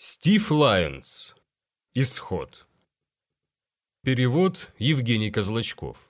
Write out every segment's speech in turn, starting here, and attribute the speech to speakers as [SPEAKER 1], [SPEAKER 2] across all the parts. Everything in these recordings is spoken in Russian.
[SPEAKER 1] Стив Лайонс. Исход. Перевод Евгений Козлачков.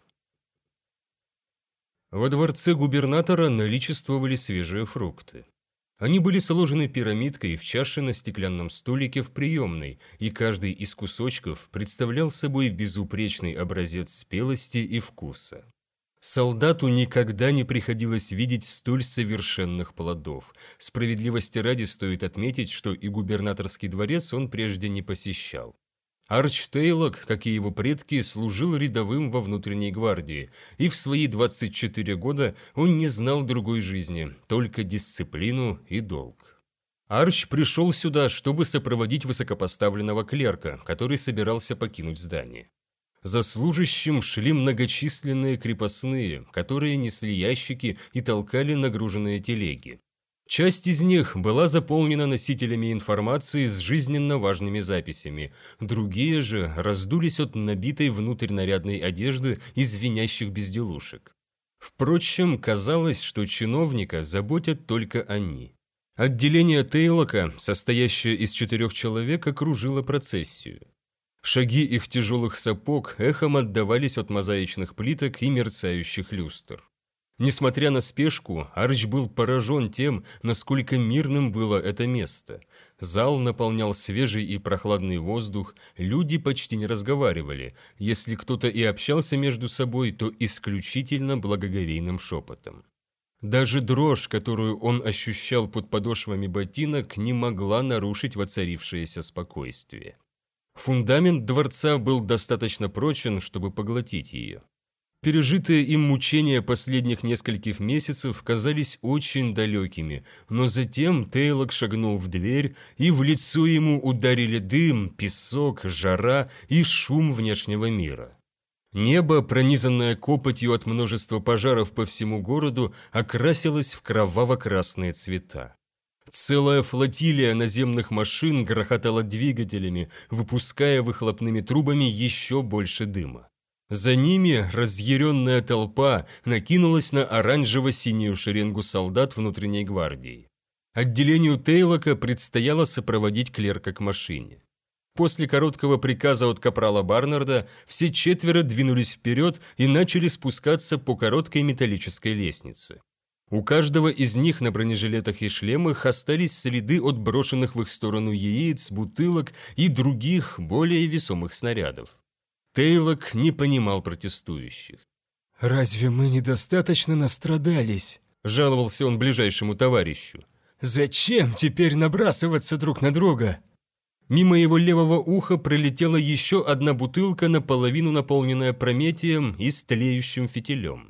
[SPEAKER 1] Во дворце губернатора наличествовали свежие фрукты. Они были сложены пирамидкой в чаше на стеклянном столике в приемной, и каждый из кусочков представлял собой безупречный образец спелости и вкуса. Солдату никогда не приходилось видеть столь совершенных плодов. Справедливости ради стоит отметить, что и губернаторский дворец он прежде не посещал. Арч Тейлок, как и его предки, служил рядовым во внутренней гвардии, и в свои 24 года он не знал другой жизни, только дисциплину и долг. Арч пришел сюда, чтобы сопроводить высокопоставленного клерка, который собирался покинуть здание. За служащим шли многочисленные крепостные, которые несли ящики и толкали нагруженные телеги. Часть из них была заполнена носителями информации с жизненно важными записями, другие же раздулись от набитой внутрь нарядной одежды и звенящих безделушек. Впрочем, казалось, что чиновника заботят только они. Отделение Тейлока, состоящее из 4 человек, окружило процессию. Шаги их тяжелых сапог эхом отдавались от мозаичных плиток и мерцающих люстр. Несмотря на спешку, Арч был поражен тем, насколько мирным было это место. Зал наполнял свежий и прохладный воздух, люди почти не разговаривали. Если кто-то и общался между собой, то исключительно благоговейным шепотом. Даже дрожь, которую он ощущал под подошвами ботинок, не могла нарушить воцарившееся спокойствие. Фундамент дворца был достаточно прочен, чтобы поглотить ее. Пережитые им мучения последних нескольких месяцев казались очень далекими, но затем Тейлок шагнул в дверь, и в лицо ему ударили дым, песок, жара и шум внешнего мира. Небо, пронизанное копотью от множества пожаров по всему городу, окрасилось в кроваво-красные цвета. Целая флотилия наземных машин грохотала двигателями, выпуская выхлопными трубами еще больше дыма. За ними разъяренная толпа накинулась на оранжево-синюю шеренгу солдат внутренней гвардии. Отделению Тейлока предстояло сопроводить клерка к машине. После короткого приказа от капрала Барнарда все 4 двинулись вперед и начали спускаться по короткой металлической лестнице. У каждого из них на бронежилетах и шлемах остались следы от брошенных в их сторону яиц, бутылок и других, более весомых снарядов. Тейлок не понимал протестующих.
[SPEAKER 2] «Разве мы недостаточно настрадались?» –
[SPEAKER 1] жаловался он ближайшему товарищу.
[SPEAKER 2] «Зачем теперь набрасываться друг на друга?»
[SPEAKER 1] Мимо его левого уха пролетела еще одна бутылка, наполовину наполненная прометием и с тлеющим фитилем.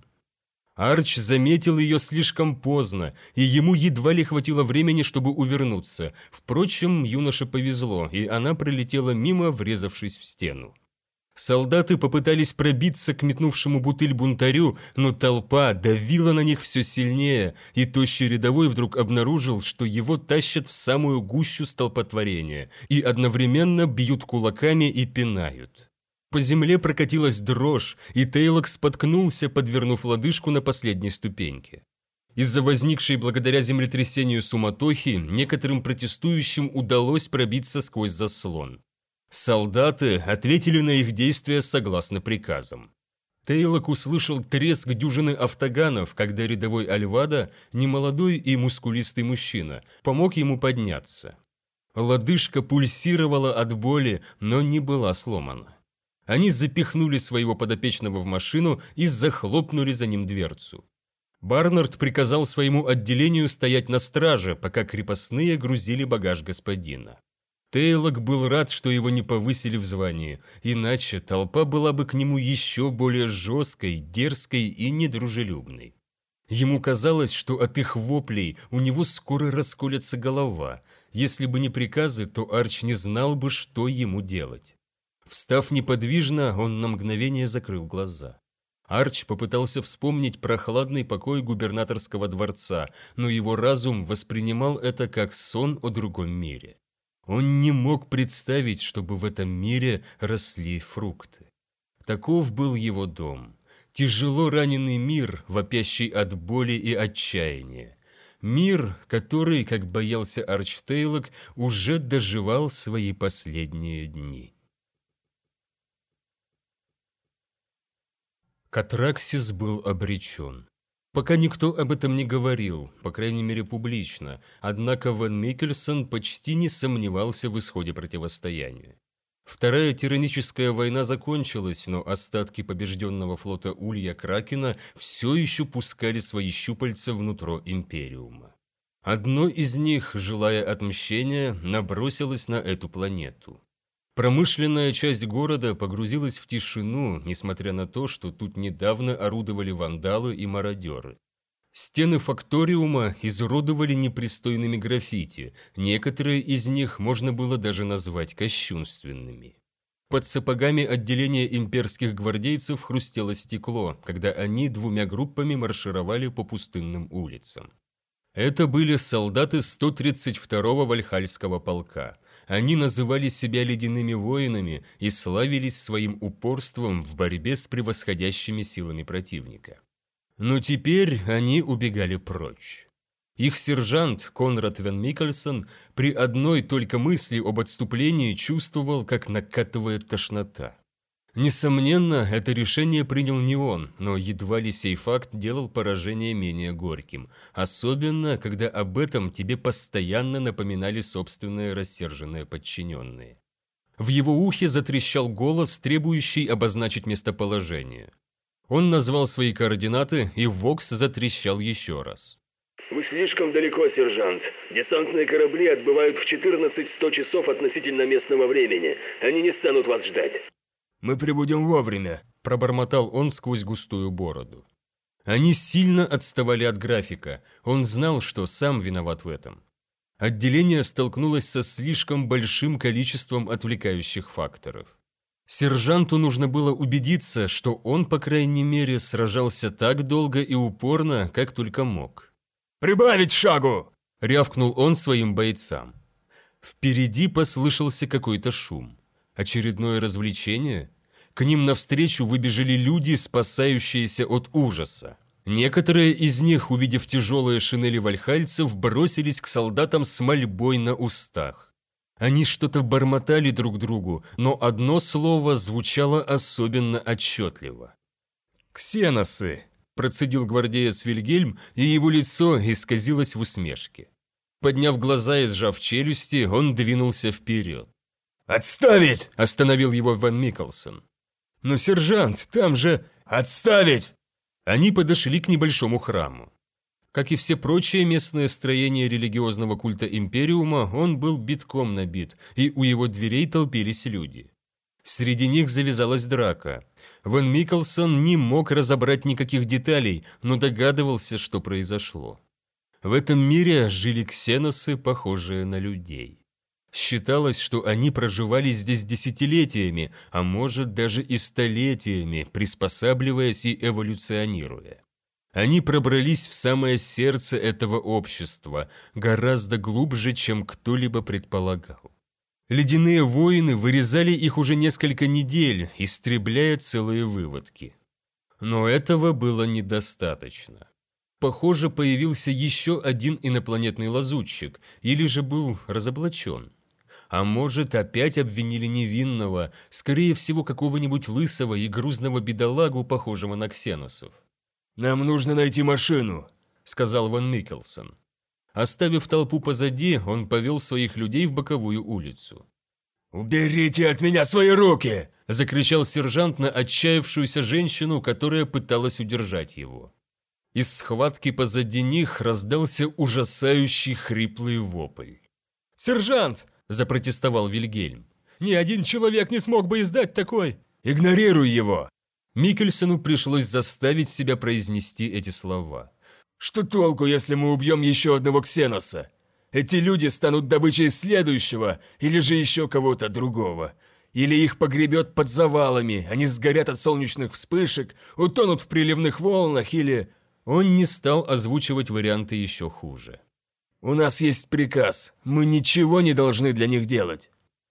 [SPEAKER 1] Арч заметил ее слишком поздно, и ему едва ли хватило времени, чтобы увернуться. Впрочем, юноше повезло, и она пролетела мимо, врезавшись в стену. Солдаты попытались пробиться к метнувшему бутыль бунтарю, но толпа давила на них все сильнее, и тощий рядовой вдруг обнаружил, что его тащат в самую гущу столпотворения и одновременно бьют кулаками и пинают. По земле прокатилась дрожь, и Тейлок споткнулся, подвернув лодыжку на последней ступеньке. Из-за возникшей благодаря землетрясению суматохи некоторым протестующим удалось пробиться сквозь заслон. Солдаты ответили на их действия согласно приказам. Тейлок услышал треск дюжины автоганов, когда рядовой Альвадо, немолодой и мускулистый мужчина, помог ему подняться. Лодыжка пульсировала от боли, но не была сломана. Они запихнули своего подопечного в машину и захлопнули за ним дверцу. Барнард приказал своему отделению стоять на страже, пока крепостные грузили багаж господина. Тейлок был рад, что его не повысили в звании, иначе толпа была бы к нему еще более жесткой, дерзкой и недружелюбной. Ему казалось, что от их воплей у него скоро расколется голова. Если бы не приказы, то Арч не знал бы, что ему делать. Встав неподвижно, он на мгновение закрыл глаза. Арч попытался вспомнить прохладный покой губернаторского дворца, но его разум воспринимал это как сон о другом мире. Он не мог представить, чтобы в этом мире росли фрукты. Таков был его дом. Тяжело раненый мир, вопящий от боли и отчаяния. Мир, который, как боялся Арчтейлок, уже доживал свои последние дни. Катраксис был обречен. Пока никто об этом не говорил, по крайней мере публично, однако Ван Миккельсон почти не сомневался в исходе противостояния. Вторая тираническая война закончилась, но остатки побежденного флота Улья Кракена все еще пускали свои щупальца внутрь Империума. Одно из них, желая отмщения, набросилось на эту планету. Промышленная часть города погрузилась в тишину, несмотря на то, что тут недавно орудовали вандалы и мародеры. Стены факториума изуродовали непристойными граффити, некоторые из них можно было даже назвать кощунственными. Под сапогами отделения имперских гвардейцев хрустело стекло, когда они двумя группами маршировали по пустынным улицам. Это были солдаты 132-го Вальхальского полка. Они называли себя ледяными воинами и славились своим упорством в борьбе с превосходящими силами противника. Но теперь они убегали прочь. Их сержант Конрад Ван Миккельсон при одной только мысли об отступлении чувствовал, как накатывает тошнота. Несомненно, это решение принял не он, но едва ли сей факт делал поражение менее горьким, особенно, когда об этом тебе постоянно напоминали собственные рассерженные подчиненные. В его ухе затрещал голос, требующий обозначить местоположение. Он назвал свои координаты, и Вокс затрещал еще раз.
[SPEAKER 3] «Вы слишком далеко, сержант. Десантные корабли отбывают в 14-100 часов относительно местного времени. Они не станут вас ждать».
[SPEAKER 2] «Мы прибудем вовремя»,
[SPEAKER 1] – пробормотал он сквозь густую бороду. Они сильно отставали от графика. Он знал, что сам виноват в этом. Отделение столкнулось со слишком большим количеством отвлекающих факторов. Сержанту нужно было убедиться, что он, по крайней мере, сражался так долго и упорно, как только мог.
[SPEAKER 2] «Прибавить шагу!»
[SPEAKER 1] – рявкнул он своим бойцам. Впереди послышался какой-то шум. Очередное развлечение? К ним навстречу выбежали люди, спасающиеся от ужаса. Некоторые из них, увидев тяжелые шинели вальхальцев, бросились к солдатам с мольбой на устах. Они что-то бормотали друг другу, но одно слово звучало особенно отчетливо. «Ксеносы!» – процедил гвардеец Вильгельм, и его лицо исказилось в усмешке. Подняв глаза и сжав челюсти, он двинулся вперед.
[SPEAKER 2] «Отставить!» –
[SPEAKER 1] остановил его Ван Миккельсон. «Но, сержант, там же...»
[SPEAKER 2] «Отставить!»
[SPEAKER 1] Они подошли к небольшому храму. Как и все прочие местные строения религиозного культа Империума, он был битком набит, и у его дверей толпились люди. Среди них завязалась драка. Ван Миккельсон не мог разобрать никаких деталей, но догадывался, что произошло. В этом мире жили ксеносы, похожие на людей. Считалось, что они проживали здесь десятилетиями, а может даже и столетиями, приспосабливаясь и эволюционируя. Они пробрались в самое сердце этого общества, гораздо глубже, чем кто-либо предполагал. Ледяные воины вырезали их уже несколько недель, истребляя целые выводки. Но этого было недостаточно. Похоже, появился еще один инопланетный лазутчик, или же был разоблачен. А может, опять обвинили невинного, скорее всего, какого-нибудь лысого и грузного бедолагу, похожего на ксеносов.
[SPEAKER 2] «Нам нужно найти машину»,
[SPEAKER 1] – сказал Ван Миккельсон. Оставив толпу позади, он повел своих людей в боковую улицу.
[SPEAKER 2] «Уберите от меня свои руки!»
[SPEAKER 1] – закричал сержант на отчаявшуюся женщину, которая пыталась удержать его. Из схватки позади них раздался ужасающий хриплый вопль.
[SPEAKER 2] «Сержант!» –
[SPEAKER 1] запротестовал Вильгельм.
[SPEAKER 2] «Ни один человек не смог бы издать такой!» «Игнорируй его!»
[SPEAKER 1] Миккельсону пришлось заставить себя произнести эти слова.
[SPEAKER 2] «Что толку, если мы убьем еще одного ксеноса? Эти люди станут добычей следующего или же еще кого-то другого. Или их погребет под завалами, они сгорят от солнечных вспышек, утонут в приливных волнах или...»
[SPEAKER 1] Он не стал озвучивать варианты еще хуже.
[SPEAKER 2] «У нас есть приказ, мы ничего не должны для них делать».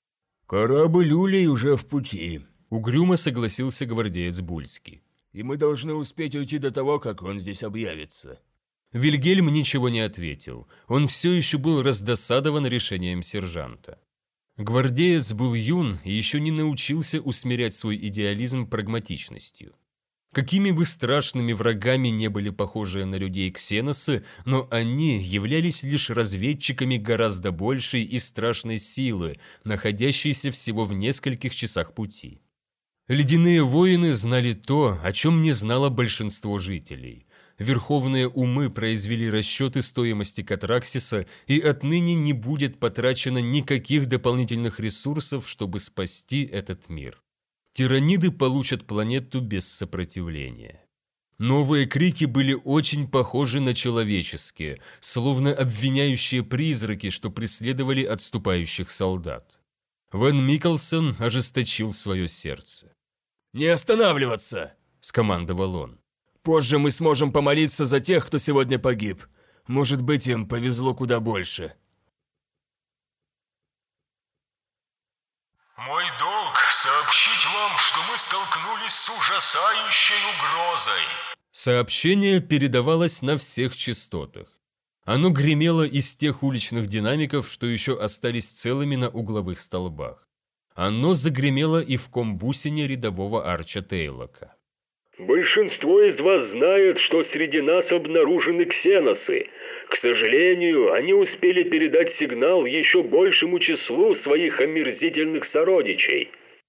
[SPEAKER 4] «Корабль Улей уже в пути»,
[SPEAKER 1] – угрюмо согласился гвардеец Бульский.
[SPEAKER 4] «И мы должны успеть уйти до того, как он здесь объявится».
[SPEAKER 1] Вильгельм ничего не ответил, он все еще был раздосадован решением сержанта. Гвардеец был юн и еще не научился усмирять свой идеализм прагматичностью. Какими бы страшными врагами не были похожие на людей ксеносы, но они являлись лишь разведчиками гораздо большей и страшной силы, находящейся всего в нескольких часах пути. Ледяные воины знали то, о чем не знало большинство жителей. Верховные умы произвели расчеты стоимости Катраксиса, и отныне не будет потрачено никаких дополнительных ресурсов, чтобы спасти этот мир. Тираниды получат планету без сопротивления. Новые крики были очень похожи на человеческие, словно обвиняющие призраки, что преследовали отступающих солдат. Ван Микkelсон ожесточил свое сердце.
[SPEAKER 2] «Не останавливаться!» – скомандовал он. «Позже мы сможем помолиться за тех, кто сегодня погиб. Может быть, им повезло куда больше».
[SPEAKER 5] Мой долг сообщить вам, что мы столкнулись с ужасающей угрозой.
[SPEAKER 1] Сообщение передавалось на всех частотах. Оно гремело из тех уличных динамиков, что еще остались целыми на угловых столбах. Оно загремело и в комбусине рядового Арча Тейлока.
[SPEAKER 3] Большинство из вас знает, что среди нас обнаружены ксеносы. К сожалению, они успели передать сигнал еще большему числу своих омерзительных сородичей.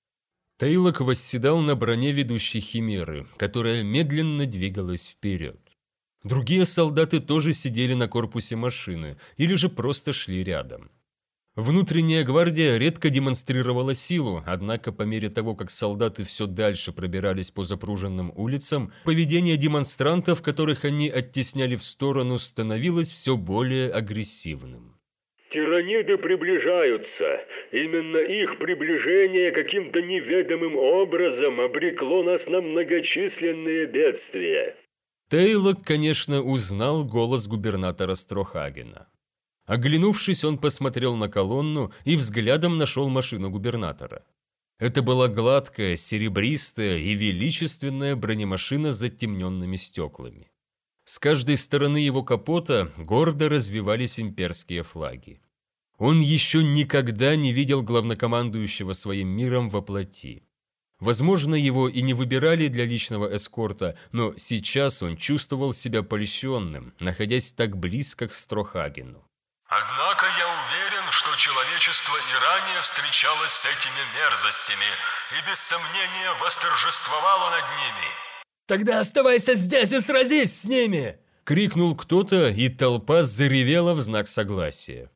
[SPEAKER 1] Тейлок восседал на броне ведущей химеры, которая медленно двигалась вперед. Другие солдаты тоже сидели на корпусе машины или же просто шли рядом. Внутренняя гвардия редко демонстрировала силу, однако по мере того, как солдаты все дальше пробирались по запруженным улицам, поведение демонстрантов, которых они оттесняли в сторону, становилось все более агрессивным.
[SPEAKER 3] Тираниды приближаются. Именно их приближение каким-то неведомым образом обрекло нас на многочисленные бедствия.
[SPEAKER 1] Тейлок, конечно, узнал голос губернатора Строхагена. Оглянувшись, он посмотрел на колонну и взглядом нашел машину губернатора. Это была гладкая, серебристая и величественная бронемашина с затемненными стеклами. С каждой стороны его капота гордо развивались имперские флаги. Он еще никогда не видел главнокомандующего своим миром во плоти. Возможно, его и не выбирали для личного эскорта, но сейчас он чувствовал себя польщенным, находясь так близко к Строхагену.
[SPEAKER 5] Однако я уверен, что человечество и ранее встречалось с этими мерзостями и без сомнения восторжествовало над ними.
[SPEAKER 2] «Тогда оставайся здесь и сразись с ними!»
[SPEAKER 1] – крикнул кто-то, и толпа заревела в знак согласия.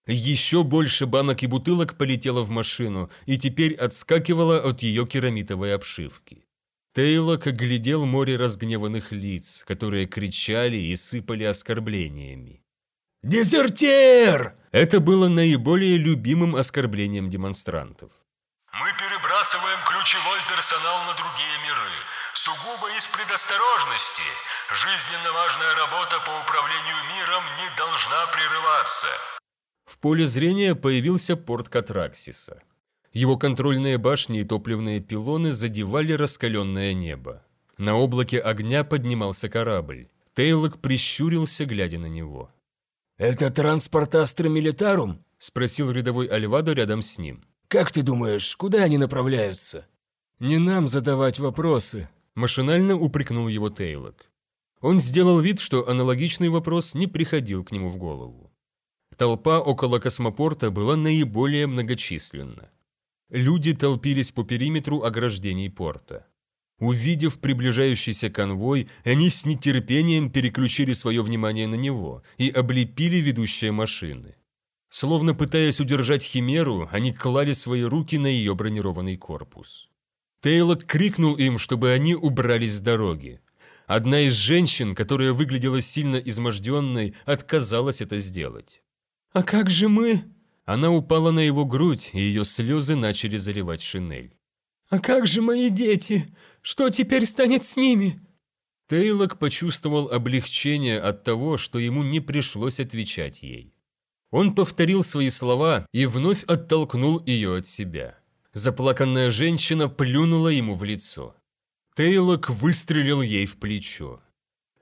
[SPEAKER 1] Еще больше банок и бутылок полетело в машину и теперь отскакивало от ее керамитовой обшивки. Тейлок оглядел море разгневанных лиц, которые кричали и сыпали оскорблениями.
[SPEAKER 2] «Дезертир!»
[SPEAKER 1] Это было наиболее любимым оскорблением демонстрантов.
[SPEAKER 5] Мы перебрасываем ключевой персонал на другие миры, сугубо из предосторожности. Жизненно важная работа по управлению миром не должна прерываться.
[SPEAKER 1] В поле зрения появился порт Катраксиса. Его контрольные башни и топливные пилоны задевали раскаленное небо. На облаке огня поднимался корабль. Тейлок прищурился, глядя на него.
[SPEAKER 2] «Это транспорт Астра Милитарум?»
[SPEAKER 1] – спросил рядовой Альвадо рядом с ним.
[SPEAKER 2] «Как ты думаешь, куда они направляются?»
[SPEAKER 1] «Не нам задавать вопросы», – машинально упрекнул его Тейлок. Он сделал вид, что аналогичный вопрос не приходил к нему в голову. Толпа около космопорта была наиболее многочисленна. Люди толпились по периметру ограждений порта. Увидев приближающийся конвой, они с нетерпением переключили свое внимание на него и облепили ведущие машины. Словно пытаясь удержать химеру, они клали свои руки на ее бронированный корпус. Тейлок крикнул им, чтобы они убрались с дороги. Одна из женщин, которая выглядела сильно изможденной, отказалась это сделать. «А как же мы?» Она упала на его грудь, и ее слезы начали заливать шинель. «А как же мои дети? Что теперь станет с ними?» Тейлок почувствовал облегчение от того, что ему не пришлось отвечать ей. Он повторил свои слова и вновь оттолкнул ее от себя. Заплаканная женщина плюнула ему в лицо. Тейлок выстрелил ей в плечо.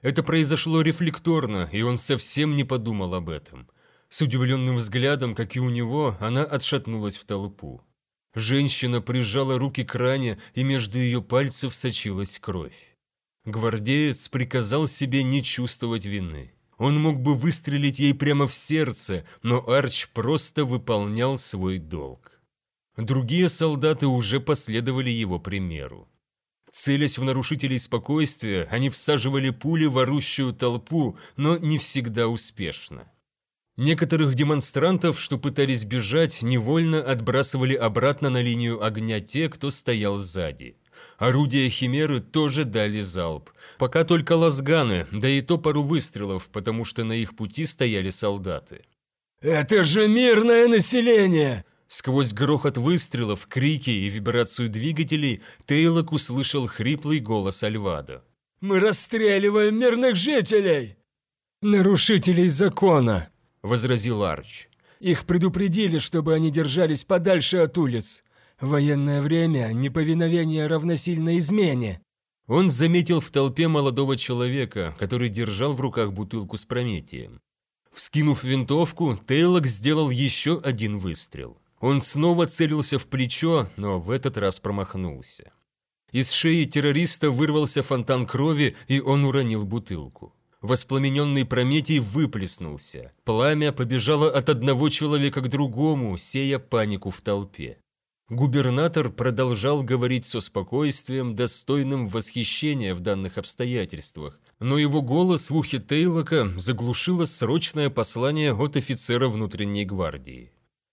[SPEAKER 1] Это произошло рефлекторно, и он совсем не подумал об этом. С удивленным взглядом, как и у него, она отшатнулась в толпу. Женщина прижала руки к ране, и между ее пальцев сочилась кровь. Гвардеец приказал себе не чувствовать вины. Он мог бы выстрелить ей прямо в сердце, но Арч просто выполнял свой долг. Другие солдаты уже последовали его примеру. Целясь в нарушителей спокойствия, они всаживали пули в орущую толпу, но не всегда успешно. Некоторых демонстрантов, что пытались бежать, невольно отбрасывали обратно на линию огня те, кто стоял сзади. Орудия Химеры тоже дали залп. Пока только лазганы, да и то пару выстрелов, потому что на их пути стояли солдаты.
[SPEAKER 2] «Это же мирное население!»
[SPEAKER 1] Сквозь грохот выстрелов, крики и вибрацию двигателей Тейлок услышал хриплый голос Альвадо.
[SPEAKER 2] «Мы расстреливаем мирных жителей!»
[SPEAKER 4] «Нарушителей закона!»
[SPEAKER 1] – возразил Арч.
[SPEAKER 4] «Их предупредили, чтобы они держались подальше от улиц. В военное время неповиновение равносильно измене».
[SPEAKER 1] Он заметил в толпе молодого человека, который держал в руках бутылку с Прометием. Вскинув винтовку, Тейлок сделал еще один выстрел. Он снова целился в плечо, но в этот раз промахнулся. Из шеи террориста вырвался фонтан крови, и он уронил бутылку. Воспламененный Прометий выплеснулся. Пламя побежало от одного человека к другому, сея панику в толпе. Губернатор продолжал говорить со спокойствием, достойным восхищения в данных обстоятельствах, но его голос в ухе Тейлока заглушило срочное послание от офицера внутренней гвардии.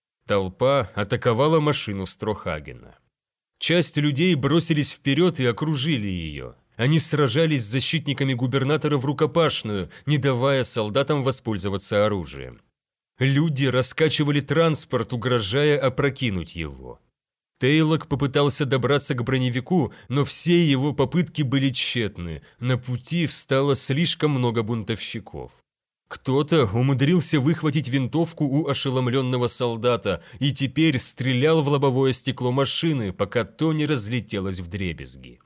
[SPEAKER 1] Толпа атаковала машину Строхагена. Часть людей бросились вперед и окружили ее. Они сражались с защитниками губернатора в рукопашную, не давая солдатам воспользоваться оружием. Люди раскачивали транспорт, угрожая опрокинуть его. Тейлок попытался добраться к броневику, но все его попытки были тщетны. На пути встало слишком много бунтовщиков. Кто-то умудрился выхватить винтовку у ошеломленного солдата и теперь стрелял в лобовое стекло машины, пока то не разлетелось вдребезги.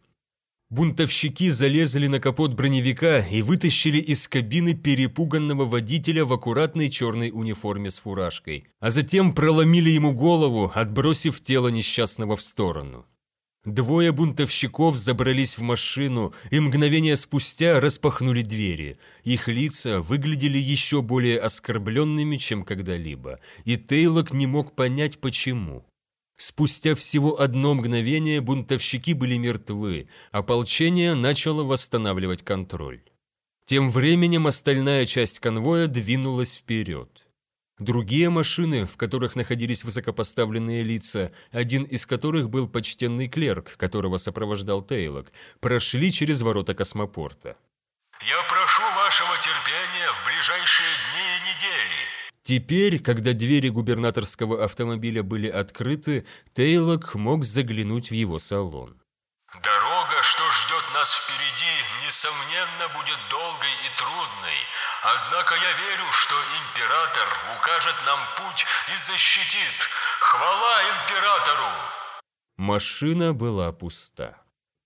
[SPEAKER 1] Бунтовщики залезли на капот броневика и вытащили из кабины перепуганного водителя в аккуратной черной униформе с фуражкой, а затем проломили ему голову, отбросив тело несчастного в сторону. Двое бунтовщиков забрались в машину и мгновение спустя распахнули двери. Их лица выглядели еще более оскорбленными, чем когда-либо, и Тейлок не мог понять, почему. Спустя всего одно мгновение бунтовщики были мертвы, ополчение начало восстанавливать контроль. Тем временем остальная часть конвоя двинулась вперед. Другие машины, в которых находились высокопоставленные лица, один из которых был почтенный клерк, которого сопровождал Тейлок, прошли через ворота космопорта.
[SPEAKER 5] «Я прошу вашего терпения в ближайшие дни и недели».
[SPEAKER 1] Теперь, когда двери губернаторского автомобиля были открыты, Тейлок мог заглянуть в его салон.
[SPEAKER 5] «Дорога, что ждет нас впереди, несомненно, будет долгой и трудной. Однако я верю, что император укажет нам путь и защитит. Хвала императору!»
[SPEAKER 1] Машина была пуста.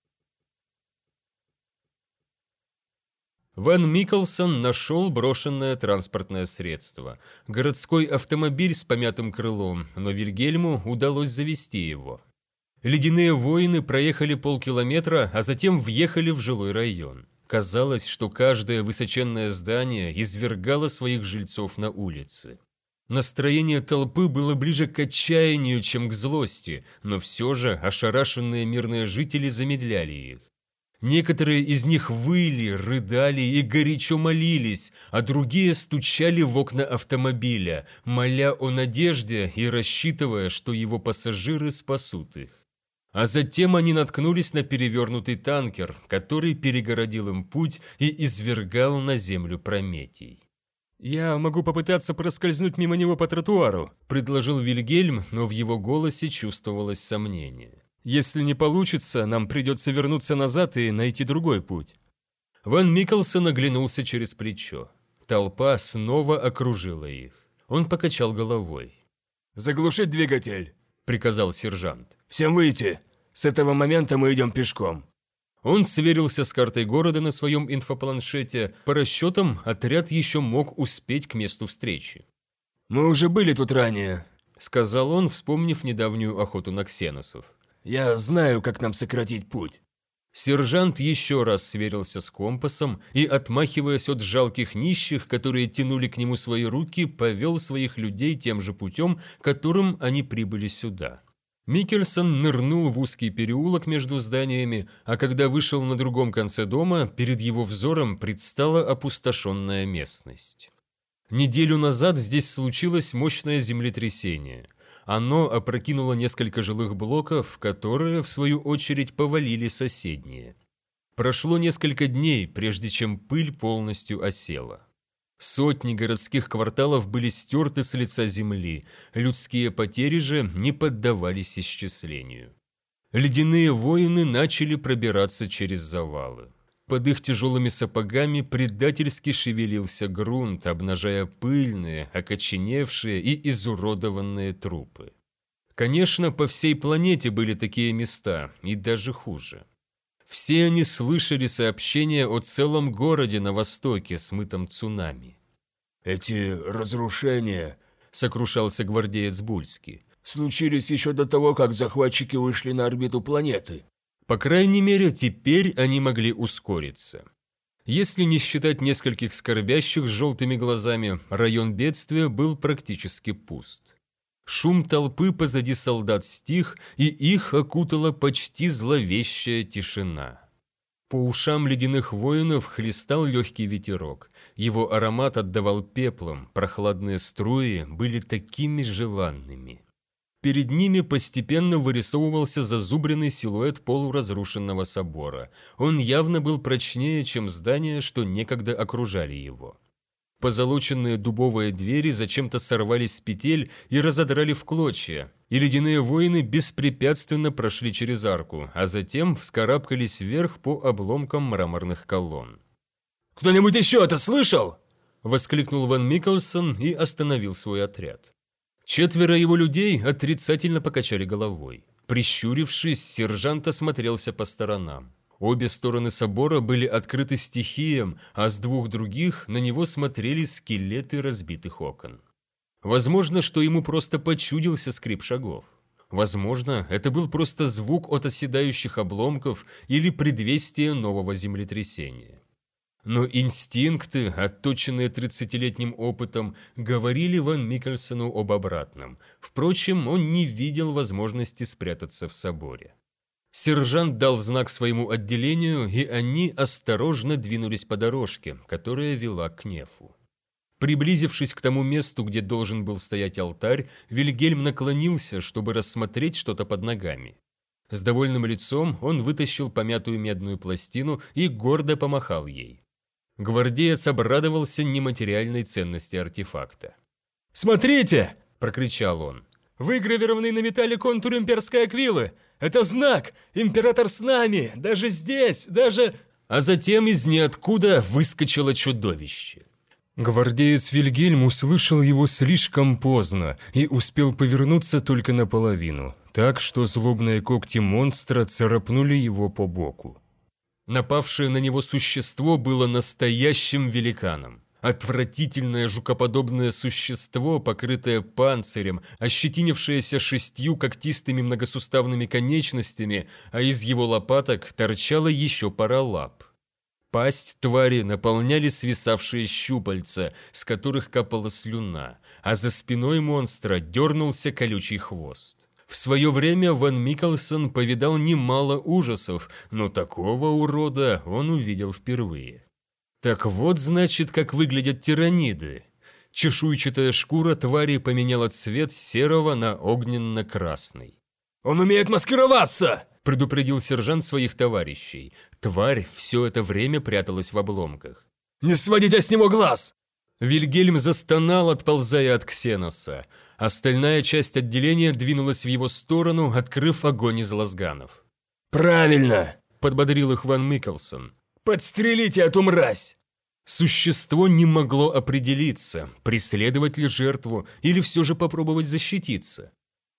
[SPEAKER 1] Ван Микkelson нашел брошенное транспортное средство. Городской автомобиль с помятым крылом, но Вильгельму удалось завести его. Ледяные воины проехали полкилометра, а затем въехали в жилой район. Казалось, что каждое высоченное здание извергало своих жильцов на улицы. Настроение толпы было ближе к отчаянию, чем к злости, но все же ошарашенные мирные жители замедляли их. Некоторые из них выли, рыдали и горячо молились, а другие стучали в окна автомобиля, моля о надежде и рассчитывая, что его пассажиры спасут их. А затем они наткнулись на перевернутый танкер, который перегородил им путь и извергал на землю Прометий. «Я могу попытаться проскользнуть мимо него по тротуару», – предложил Вильгельм, но в его голосе чувствовалось сомнение. «Если не получится, нам придется вернуться назад и найти другой путь». Ван Микkelson оглянулся через плечо. Толпа снова окружила их. Он покачал головой.
[SPEAKER 2] «Заглушить двигатель», –
[SPEAKER 1] приказал сержант.
[SPEAKER 2] «Всем выйти. С этого момента мы идем пешком».
[SPEAKER 1] Он сверился с картой города на своем инфопланшете. По расчетам, отряд еще мог успеть к месту встречи.
[SPEAKER 2] «Мы уже были тут ранее»,
[SPEAKER 1] — сказал он, вспомнив недавнюю охоту на ксеносов.
[SPEAKER 2] «Я знаю, как нам сократить путь».
[SPEAKER 1] Сержант еще раз сверился с компасом и, отмахиваясь от жалких нищих, которые тянули к нему свои руки, повел своих людей тем же путем, которым они прибыли сюда. Микельсон нырнул в узкий переулок между зданиями, а когда вышел на другом конце дома, перед его взором предстала опустошенная местность. Неделю назад здесь случилось мощное землетрясение. Оно опрокинуло несколько жилых блоков, которые, в свою очередь, повалили соседние. Прошло несколько дней, прежде чем пыль полностью осела. Сотни городских кварталов были стерты с лица земли, людские потери же не поддавались исчислению. Ледяные воины начали пробираться через завалы. Под их тяжелыми сапогами предательски шевелился грунт, обнажая пыльные, окоченевшие и изуродованные трупы. Конечно, по всей планете были такие места, и даже хуже. Все они слышали сообщения о целом городе на востоке, смытом цунами.
[SPEAKER 2] «Эти разрушения», —
[SPEAKER 1] сокрушался гвардеец Бульский,
[SPEAKER 2] — «случились еще до того, как захватчики вышли на орбиту планеты».
[SPEAKER 1] По крайней мере, теперь они могли ускориться. Если не считать нескольких скорбящих с желтыми глазами, район бедствия был практически пуст. Шум толпы позади солдат стих, и их окутала почти зловещая тишина. По ушам ледяных воинов хлестал легкий ветерок. Его аромат отдавал пеплом, прохладные струи были такими желанными. Перед ними постепенно вырисовывался зазубренный силуэт полуразрушенного собора. Он явно был прочнее, чем здания, что некогда окружали его. Позолоченные дубовые двери зачем-то сорвались с петель и разодрали в клочья, и ледяные воины беспрепятственно прошли через арку, а затем вскарабкались вверх по обломкам мраморных колонн.
[SPEAKER 2] «Кто-нибудь еще это слышал?»
[SPEAKER 1] – воскликнул Ван Микельсон и остановил свой отряд. Четверо его людей отрицательно покачали головой. Прищурившись, сержант осмотрелся по сторонам. Обе стороны собора были открыты стихиям, а с двух других на него смотрели скелеты разбитых окон. Возможно, что ему просто почудился скрип шагов. Возможно, это был просто звук от оседающих обломков или предвестие нового землетрясения. Но инстинкты, отточенные 30-летним опытом, говорили Ван Микельсону об обратном. Впрочем, он не видел возможности спрятаться в соборе. Сержант дал знак своему отделению, и они осторожно двинулись по дорожке, которая вела к нефу. Приблизившись к тому месту, где должен был стоять алтарь, Вильгельм наклонился, чтобы рассмотреть что-то под ногами. С довольным лицом он вытащил помятую медную пластину и гордо помахал ей. Гвардеец обрадовался нематериальной ценности артефакта.
[SPEAKER 2] «Смотрите!» –
[SPEAKER 1] прокричал он.
[SPEAKER 2] «Выгравированный на металле контур имперской аквилы! Это знак! Император с нами! Даже здесь! Даже...»
[SPEAKER 1] А затем из ниоткуда выскочило чудовище. Гвардеец Вильгельм услышал его слишком поздно и успел повернуться только наполовину, так что злобные когти монстра царапнули его по боку. Напавшее на него существо было настоящим великаном. Отвратительное жукоподобное существо, покрытое панцирем, ощетинившееся 6 когтистыми многосуставными конечностями, а из его лопаток торчала еще пара лап. Пасть твари наполняли свисавшие щупальца, с которых капала слюна, а за спиной монстра дернулся колючий хвост. В свое время Ван Микельсон повидал немало ужасов, но такого урода он увидел впервые. Так вот, значит, как выглядят тираниды. Чешуйчатая шкура твари поменяла цвет с серого на огненно-красный.
[SPEAKER 2] «Он умеет маскироваться!»
[SPEAKER 1] – предупредил сержант своих товарищей. Тварь все это время пряталась в обломках.
[SPEAKER 2] «Не сводите с него глаз!»
[SPEAKER 1] Вильгельм застонал, отползая от Ксеноса. Остальная часть отделения двинулась в его сторону, открыв огонь из лазганов.
[SPEAKER 2] «Правильно!» –
[SPEAKER 1] подбодрил их Ван Микельсон.
[SPEAKER 2] «Подстрелите эту мразь!»
[SPEAKER 1] Существо не могло определиться, преследовать ли жертву или все же попробовать защититься.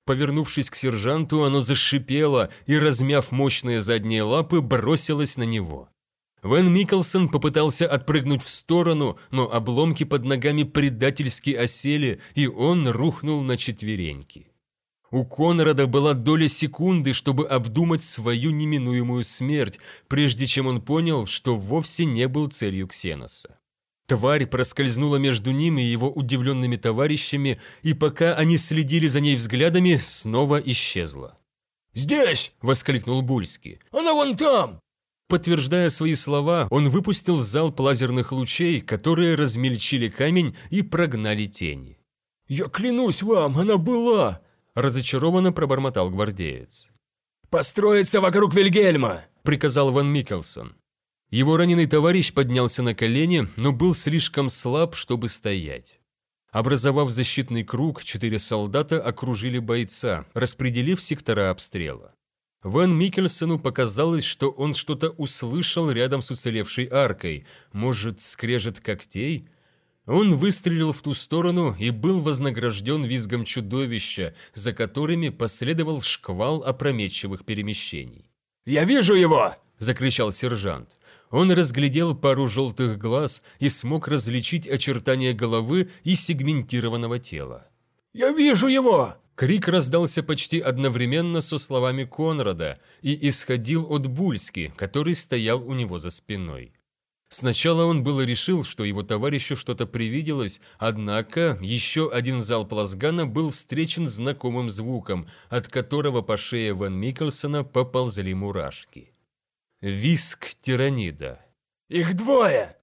[SPEAKER 1] Повернувшись к сержанту, оно зашипело и, размяв мощные задние лапы, бросилось на него. Вэн Микkelсон попытался отпрыгнуть в сторону, но обломки под ногами предательски осели, и он рухнул на четвереньки. У Конрада была доля секунды, чтобы обдумать свою неминуемую смерть, прежде чем он понял, что вовсе не был целью Ксеноса. Тварь проскользнула между ним и его удивленными товарищами, и пока они следили за ней взглядами, снова исчезла.
[SPEAKER 2] «Здесь!» –
[SPEAKER 1] воскликнул Бульский.
[SPEAKER 2] «Она вон там!»
[SPEAKER 1] Подтверждая свои слова, он выпустил залп лазерных лучей, которые размельчили камень и прогнали тени.
[SPEAKER 2] «Я клянусь вам, она была!»
[SPEAKER 1] – разочарованно пробормотал гвардеец.
[SPEAKER 2] «Построиться вокруг Вильгельма!» –
[SPEAKER 1] приказал Ван Микkelсон. Его раненый товарищ поднялся на колени, но был слишком слаб, чтобы стоять. Образовав защитный круг, 4 солдата окружили бойца, распределив сектора обстрела. Ван Миккельсону показалось, что он что-то услышал рядом с уцелевшей аркой, может, скрежет когтей? Он выстрелил в ту сторону и был вознагражден визгом чудовища, за которыми последовал шквал опрометчивых перемещений.
[SPEAKER 2] «Я вижу его!» –
[SPEAKER 1] закричал сержант. Он разглядел пару желтых глаз и смог различить очертания головы и сегментированного тела.
[SPEAKER 2] «Я вижу его!»
[SPEAKER 1] Крик раздался почти одновременно со словами Конрада и исходил от Бульски, который стоял у него за спиной. Сначала он было решил, что его товарищу что-то привиделось, однако еще один залп лазгана был встречен знакомым звуком, от которого по шее Ван Миккельсона поползли мурашки. Визг тиранида.
[SPEAKER 2] «Их двое!»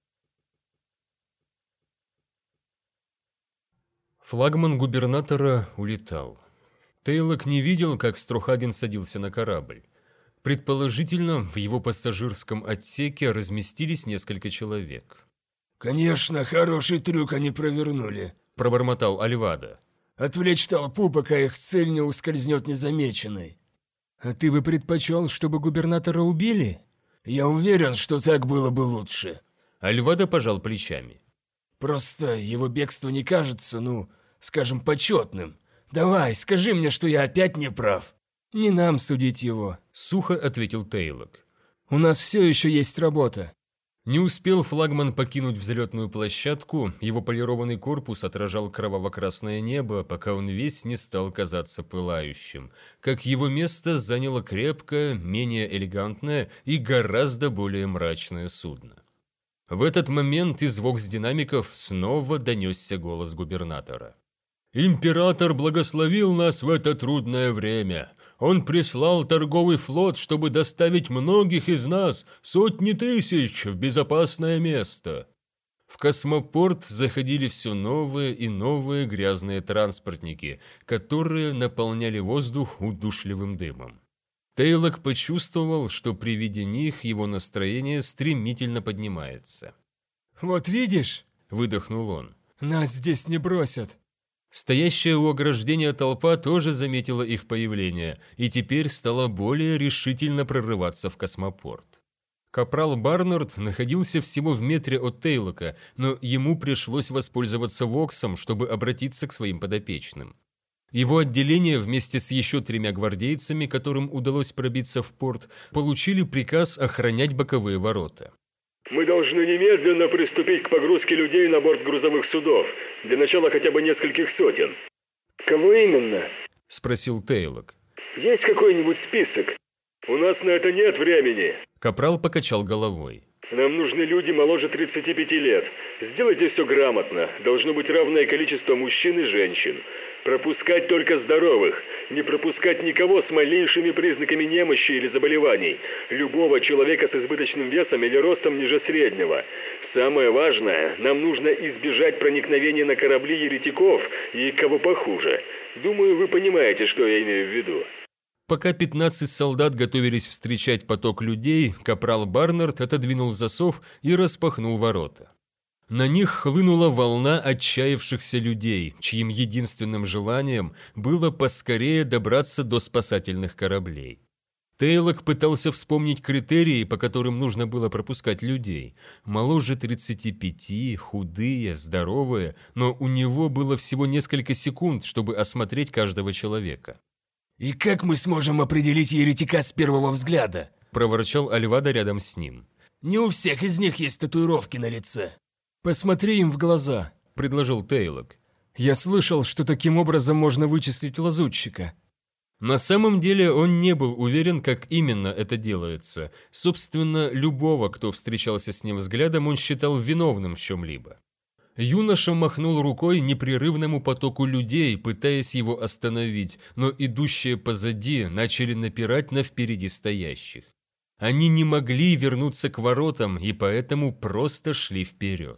[SPEAKER 1] Флагман губернатора улетал. Тейлок не видел, как Строхаген садился на корабль. Предположительно, в его пассажирском отсеке разместились несколько человек.
[SPEAKER 2] «Конечно, хороший трюк они провернули», –
[SPEAKER 1] пробормотал Альвадо.
[SPEAKER 2] «Отвлечь толпу, пока их цель не ускользнет незамеченной».
[SPEAKER 4] «А ты бы предпочел, чтобы губернатора убили?»
[SPEAKER 2] «Я уверен, что так было бы лучше».
[SPEAKER 1] Альвадо пожал плечами.
[SPEAKER 2] «Просто его бегство не кажется, скажем, почетным. Давай, скажи мне, что я опять не прав».
[SPEAKER 4] «Не нам судить его»,
[SPEAKER 1] – сухо ответил Тейлок.
[SPEAKER 4] «У нас все еще есть работа».
[SPEAKER 1] Не успел флагман покинуть взлетную площадку, его полированный корпус отражал кроваво-красное небо, пока он весь не стал казаться пылающим, как его место заняло крепкое, менее элегантное и гораздо более мрачное судно. В этот момент из вокс-динамиков снова донесся голос губернатора. «Император благословил нас в это трудное время. Он прислал торговый флот, чтобы доставить многих из нас, сотни тысяч, в безопасное место». В космопорт заходили все новые и новые грязные транспортники, которые наполняли воздух удушливым дымом. Тейлок почувствовал, что при виде них его настроение стремительно поднимается.
[SPEAKER 4] «Вот видишь?» –
[SPEAKER 1] выдохнул он.
[SPEAKER 4] «Нас здесь не бросят».
[SPEAKER 1] Стоящая у ограждения толпа тоже заметила их появление и теперь стала более решительно прорываться в космопорт. Капрал Барнард находился всего в метре от Тейлока, но ему пришлось воспользоваться Воксом, чтобы обратиться к своим подопечным. Его отделение вместе с еще 3 гвардейцами, которым удалось пробиться в порт, получили приказ охранять боковые ворота.
[SPEAKER 3] «Мы должны немедленно приступить к погрузке людей на борт грузовых судов, для начала хотя бы нескольких сотен». «Кого именно?» –
[SPEAKER 1] спросил Тейлок.
[SPEAKER 3] «Есть какой-нибудь список?» «У нас на это нет времени».
[SPEAKER 1] Капрал покачал головой.
[SPEAKER 3] «Нам нужны люди моложе 35 лет. Сделайте все грамотно. Должно быть равное количество мужчин и женщин. Пропускать только здоровых. Не пропускать никого с малейшими признаками немощи или заболеваний. Любого человека с избыточным весом или ростом ниже среднего. Самое важное, нам нужно избежать проникновения на корабли еретиков и кого похуже. Думаю, вы понимаете, что я имею в виду».
[SPEAKER 1] Пока 15 солдат готовились встречать поток людей, капрал Барнард отодвинул засов и распахнул ворота. На них хлынула волна отчаявшихся людей, чьим единственным желанием было поскорее добраться до спасательных кораблей. Тейлок пытался вспомнить критерии, по которым нужно было пропускать людей. Моложе 35, худые, здоровые, но у него было всего несколько секунд, чтобы осмотреть каждого человека.
[SPEAKER 2] «И как мы сможем определить еретика с первого взгляда?»
[SPEAKER 1] – проворчал Альвадо рядом с ним.
[SPEAKER 2] «Не у всех из них есть татуировки на лице».
[SPEAKER 4] «Посмотри им в глаза», –
[SPEAKER 1] предложил Тейлок.
[SPEAKER 4] «Я слышал, что таким образом можно вычислить лазутчика».
[SPEAKER 1] На самом деле он не был уверен, как именно это делается. Собственно, любого, кто встречался с ним взглядом, он считал виновным в чем-либо. Юноша махнул рукой непрерывному потоку людей, пытаясь его остановить, но идущие позади начали напирать на впереди стоящих. Они не могли вернуться к воротам и поэтому просто шли вперед.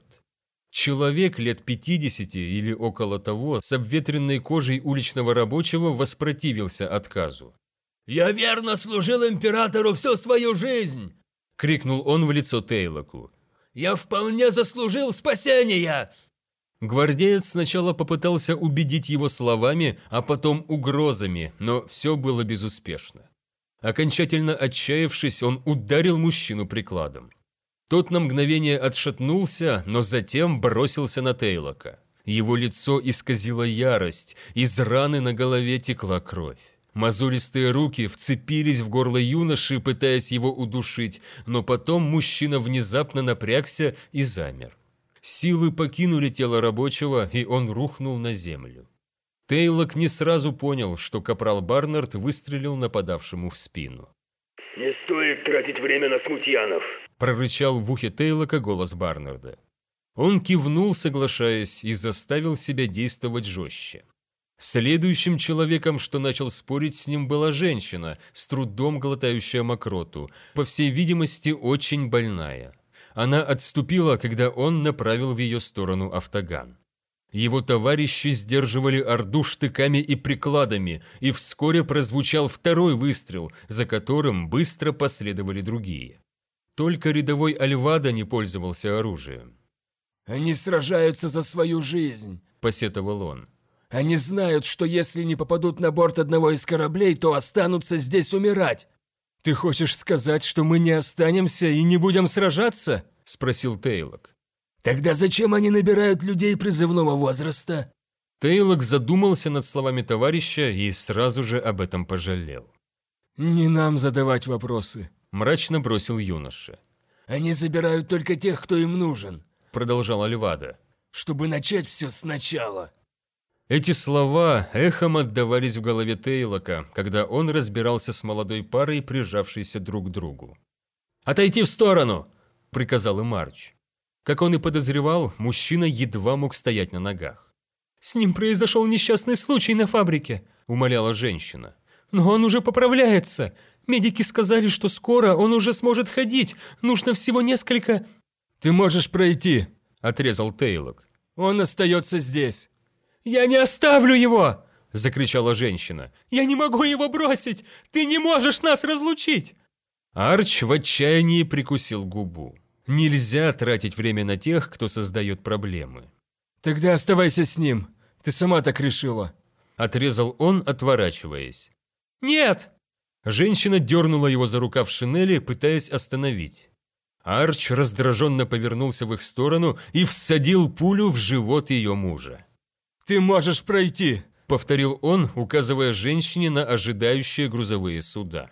[SPEAKER 1] Человек лет 50 или около того с обветренной кожей уличного рабочего воспротивился отказу.
[SPEAKER 2] «Я верно служил императору всю свою жизнь!» –
[SPEAKER 1] крикнул он в лицо Тейлоку.
[SPEAKER 2] «Я вполне заслужил спасения!»
[SPEAKER 1] Гвардеец сначала попытался убедить его словами, а потом угрозами, но все было безуспешно. Окончательно отчаявшись, он ударил мужчину прикладом. Тот на мгновение отшатнулся, но затем бросился на Тейлока. Его лицо исказило ярость, из раны на голове текла кровь. Мозолистые руки вцепились в горло юноши, пытаясь его удушить, но потом мужчина внезапно напрягся и замер. Силы покинули тело рабочего, и он рухнул на землю. Тейлок не сразу понял, что капрал Барнард выстрелил нападавшему в спину.
[SPEAKER 3] «Не стоит тратить время на смутьянов»,
[SPEAKER 1] – прорычал в ухе Тейлока голос Барнарда. Он кивнул, соглашаясь, и заставил себя действовать жестче. Следующим человеком, что начал спорить с ним, была женщина, с трудом глотающая мокроту, по всей видимости, очень больная. Она отступила, когда он направил в ее сторону автоган. Его товарищи сдерживали орду штыками и прикладами, и вскоре прозвучал второй выстрел, за которым быстро последовали другие. Только рядовой Альвадо не пользовался оружием.
[SPEAKER 2] «Они сражаются за свою жизнь», –
[SPEAKER 1] посетовал он.
[SPEAKER 2] «Они знают, что если не попадут на борт одного из кораблей, то останутся здесь умирать».
[SPEAKER 4] «Ты хочешь сказать, что мы не останемся и не будем сражаться?» – спросил Тейлок.
[SPEAKER 2] «Тогда зачем они набирают людей призывного возраста?»
[SPEAKER 1] Тейлок задумался над словами товарища и сразу же об этом пожалел.
[SPEAKER 4] «Не нам задавать вопросы»,
[SPEAKER 1] – мрачно бросил юноша.
[SPEAKER 2] «Они забирают только тех, кто им нужен», –
[SPEAKER 1] продолжал Альвадо.
[SPEAKER 2] «чтобы начать все сначала».
[SPEAKER 1] Эти слова эхом отдавались в голове Тейлока, когда он разбирался с молодой парой, прижавшейся друг к другу. «Отойти в сторону!» – приказал им Арч. Как он и подозревал, мужчина едва мог стоять на ногах.
[SPEAKER 4] «С ним произошел несчастный случай на фабрике», –
[SPEAKER 1] умоляла женщина.
[SPEAKER 4] «Но он уже поправляется. Медики сказали, что скоро он уже сможет ходить. Нужно всего несколько...» «Ты можешь пройти», –
[SPEAKER 1] отрезал Тейлок.
[SPEAKER 4] «Он остается здесь».
[SPEAKER 1] «Я не оставлю его!» – закричала женщина.
[SPEAKER 4] «Я не могу его бросить! Ты не можешь нас разлучить!»
[SPEAKER 1] Арч в отчаянии прикусил губу. Нельзя тратить время на тех, кто создает проблемы.
[SPEAKER 4] «Тогда оставайся с ним. Ты сама так решила»,
[SPEAKER 1] – отрезал он, отворачиваясь.
[SPEAKER 4] «Нет!»
[SPEAKER 1] Женщина дернула его за рукав шинели, пытаясь остановить. Арч раздраженно повернулся в их сторону и всадил пулю в живот ее мужа.
[SPEAKER 4] «Ты можешь пройти!»
[SPEAKER 1] – повторил он, указывая женщине на ожидающие грузовые суда.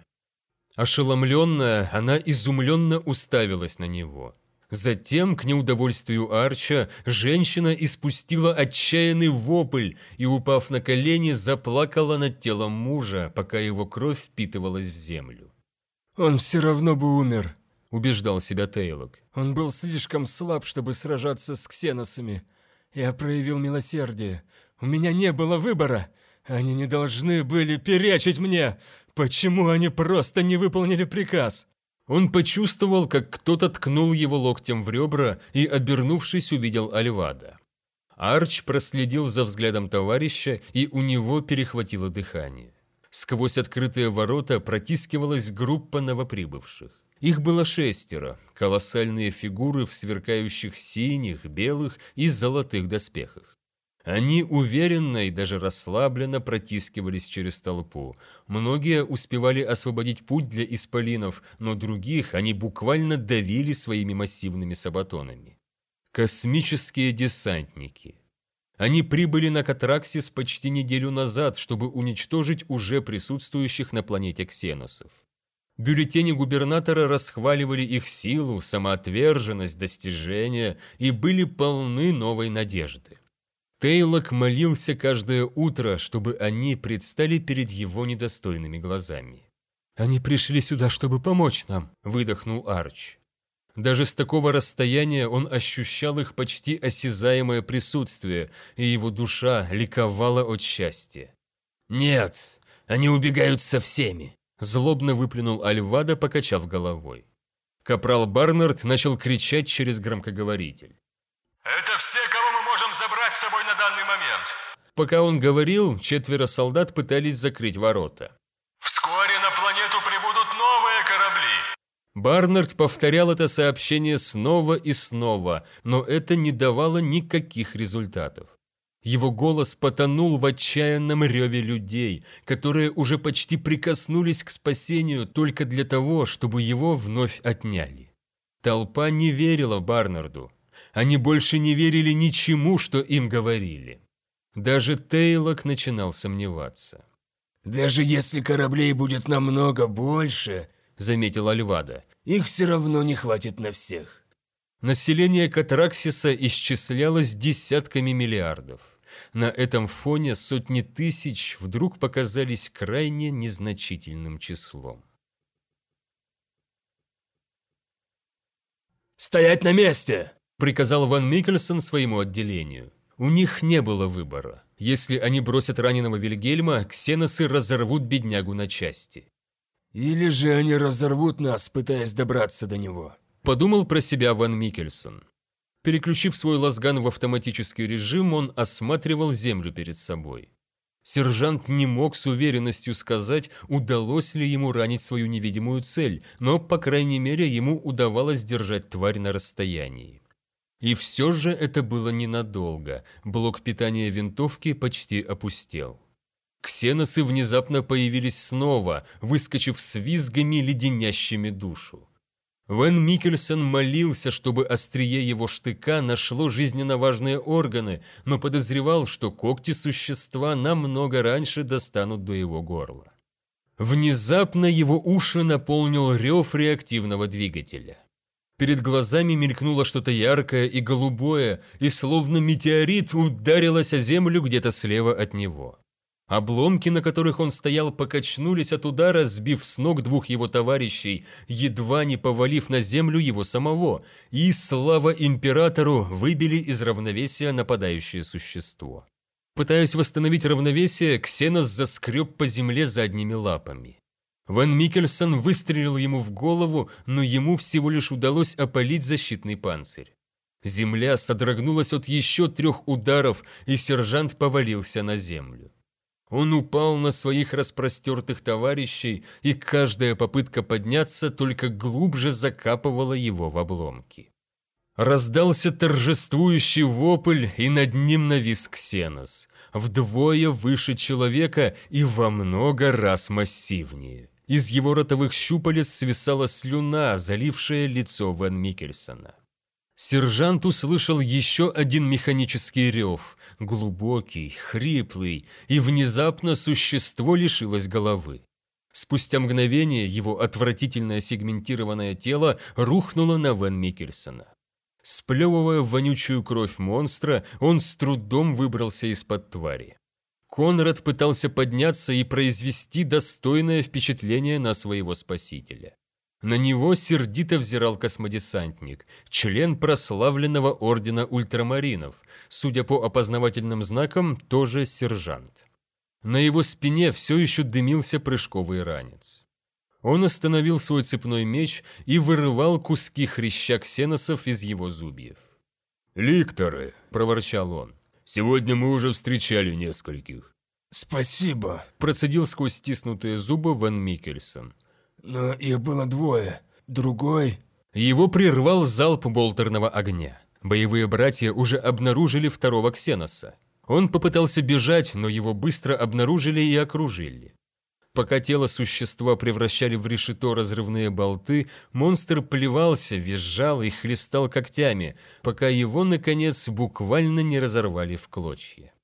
[SPEAKER 1] Ошеломленная, она изумленно уставилась на него. Затем, к неудовольствию Арча, женщина испустила отчаянный вопль и, упав на колени, заплакала над телом мужа, пока его кровь впитывалась в землю.
[SPEAKER 4] «Он все равно бы умер»,
[SPEAKER 1] – убеждал себя Тейлок.
[SPEAKER 4] «Он был слишком слаб, чтобы сражаться с ксеносами. Я проявил милосердие. У меня не было выбора. Они не должны были перечить мне. Почему они просто не выполнили приказ?»
[SPEAKER 1] Он почувствовал, как кто-то ткнул его локтем в ребра и, обернувшись, увидел Альвадо. Арч проследил за взглядом товарища, и у него перехватило дыхание. Сквозь открытые ворота протискивалась группа новоприбывших. Их было 6, колоссальные фигуры в сверкающих синих, белых и золотых доспехах. Они уверенно и даже расслабленно протискивались через толпу. Многие успевали освободить путь для исполинов, но других они буквально давили своими массивными сабатонами. Космические десантники. Они прибыли на Катраксис почти неделю назад, чтобы уничтожить уже присутствующих на планете ксеносов. Бюллетени губернатора расхваливали их силу, самоотверженность, достижения и были полны новой надежды. Тейлок молился каждое утро, чтобы они предстали перед его недостойными глазами. «Они пришли сюда, чтобы помочь нам», – выдохнул Арч. Даже с такого расстояния он ощущал их почти осязаемое присутствие, и его душа ликовала от счастья.
[SPEAKER 2] «Нет, они убегают со всеми», –
[SPEAKER 1] злобно выплюнул Альвадо, покачав головой. Капрал Барнард начал кричать через громкоговоритель.
[SPEAKER 5] «Это все, кого мы можем забрать с собой на данный момент!»
[SPEAKER 1] Пока он говорил, 4 солдат пытались закрыть ворота.
[SPEAKER 5] «Вскоре на планету прибудут новые корабли!»
[SPEAKER 1] Барнард повторял это сообщение снова и снова, но это не давало никаких результатов. Его голос потонул в отчаянном реве людей, которые уже почти прикоснулись к спасению только для того, чтобы его вновь отняли. Толпа не верила Барнарду. Они больше не верили ничему, что им говорили. Даже Тейлок начинал сомневаться.
[SPEAKER 2] «Даже если кораблей будет намного больше», – заметил Альвадо, – «их все равно не хватит на всех».
[SPEAKER 1] Население Катраксиса исчислялось десятками миллиардов. На этом фоне сотни тысяч вдруг показались крайне незначительным числом.
[SPEAKER 2] «Стоять на месте!» –
[SPEAKER 1] приказал Ван Миккельсон своему отделению. У них не было выбора. Если они бросят раненого Вильгельма, ксеносы разорвут беднягу на части.
[SPEAKER 2] «Или же они разорвут нас, пытаясь добраться до него», –
[SPEAKER 1] подумал про себя Ван Миккельсон. Переключив свой лазган в автоматический режим, он осматривал землю перед собой. Сержант не мог с уверенностью сказать, удалось ли ему ранить свою невидимую цель, но, по крайней мере, ему удавалось держать тварь на расстоянии. И все же это было ненадолго, блок питания винтовки почти опустел. Ксеносы внезапно появились снова, выскочив с визгами, леденящими душу. Ван Миккельсон молился, чтобы острие его штыка нашло жизненно важные органы, но подозревал, что когти существа намного раньше достанут до его горла. Внезапно его уши наполнил рев реактивного двигателя. Перед глазами мелькнуло что-то яркое и голубое, и словно метеорит ударилось о землю где-то слева от него. Обломки, на которых он стоял, покачнулись от удара, сбив с ног 2 его товарищей, едва не повалив на землю его самого, и, слава императору, выбили из равновесия нападающее существо. Пытаясь восстановить равновесие, Ксенос заскреб по земле задними лапами. Ван Миккельсон выстрелил ему в голову, но ему всего лишь удалось опалить защитный панцирь. Земля содрогнулась от еще 3 ударов, и сержант повалился на землю. Он упал на своих распростертых товарищей, и каждая попытка подняться только глубже закапывала его в обломки. Раздался торжествующий вопль, и над ним навис Ксенос, вдвое выше человека и во много раз массивнее. Из его ротовых щупалец свисала слюна, залившая лицо Ван Миккельсона. Сержант услышал еще один механический рев, глубокий, хриплый, и внезапно существо лишилось головы. Спустя мгновение его отвратительное сегментированное тело рухнуло на Ван Миккельсона. Сплевывая вонючую кровь монстра, он с трудом выбрался из-под твари. Конрад пытался подняться и произвести достойное впечатление на своего спасителя. На него сердито взирал космодесантник, член прославленного ордена ультрамаринов, судя по опознавательным знакам, тоже сержант. На его спине все еще дымился прыжковый ранец. Он остановил свой цепной меч и вырывал куски хряща ксеносов из его зубьев.
[SPEAKER 2] «Ликторы», –
[SPEAKER 1] проворчал он,
[SPEAKER 2] – «сегодня мы уже встречали нескольких».
[SPEAKER 4] «Спасибо»,
[SPEAKER 1] – процедил сквозь стиснутые зубы Ван Миккельсон.
[SPEAKER 4] «Но их было 2. Другой...»
[SPEAKER 1] Его прервал залп болтерного огня. Боевые братья уже обнаружили 2-го ксеноса. Он попытался бежать, но его быстро обнаружили и окружили. Пока тело существа превращали в решето разрывные болты, монстр плевался, визжал и хлестал когтями, пока его, наконец, буквально не разорвали в клочья.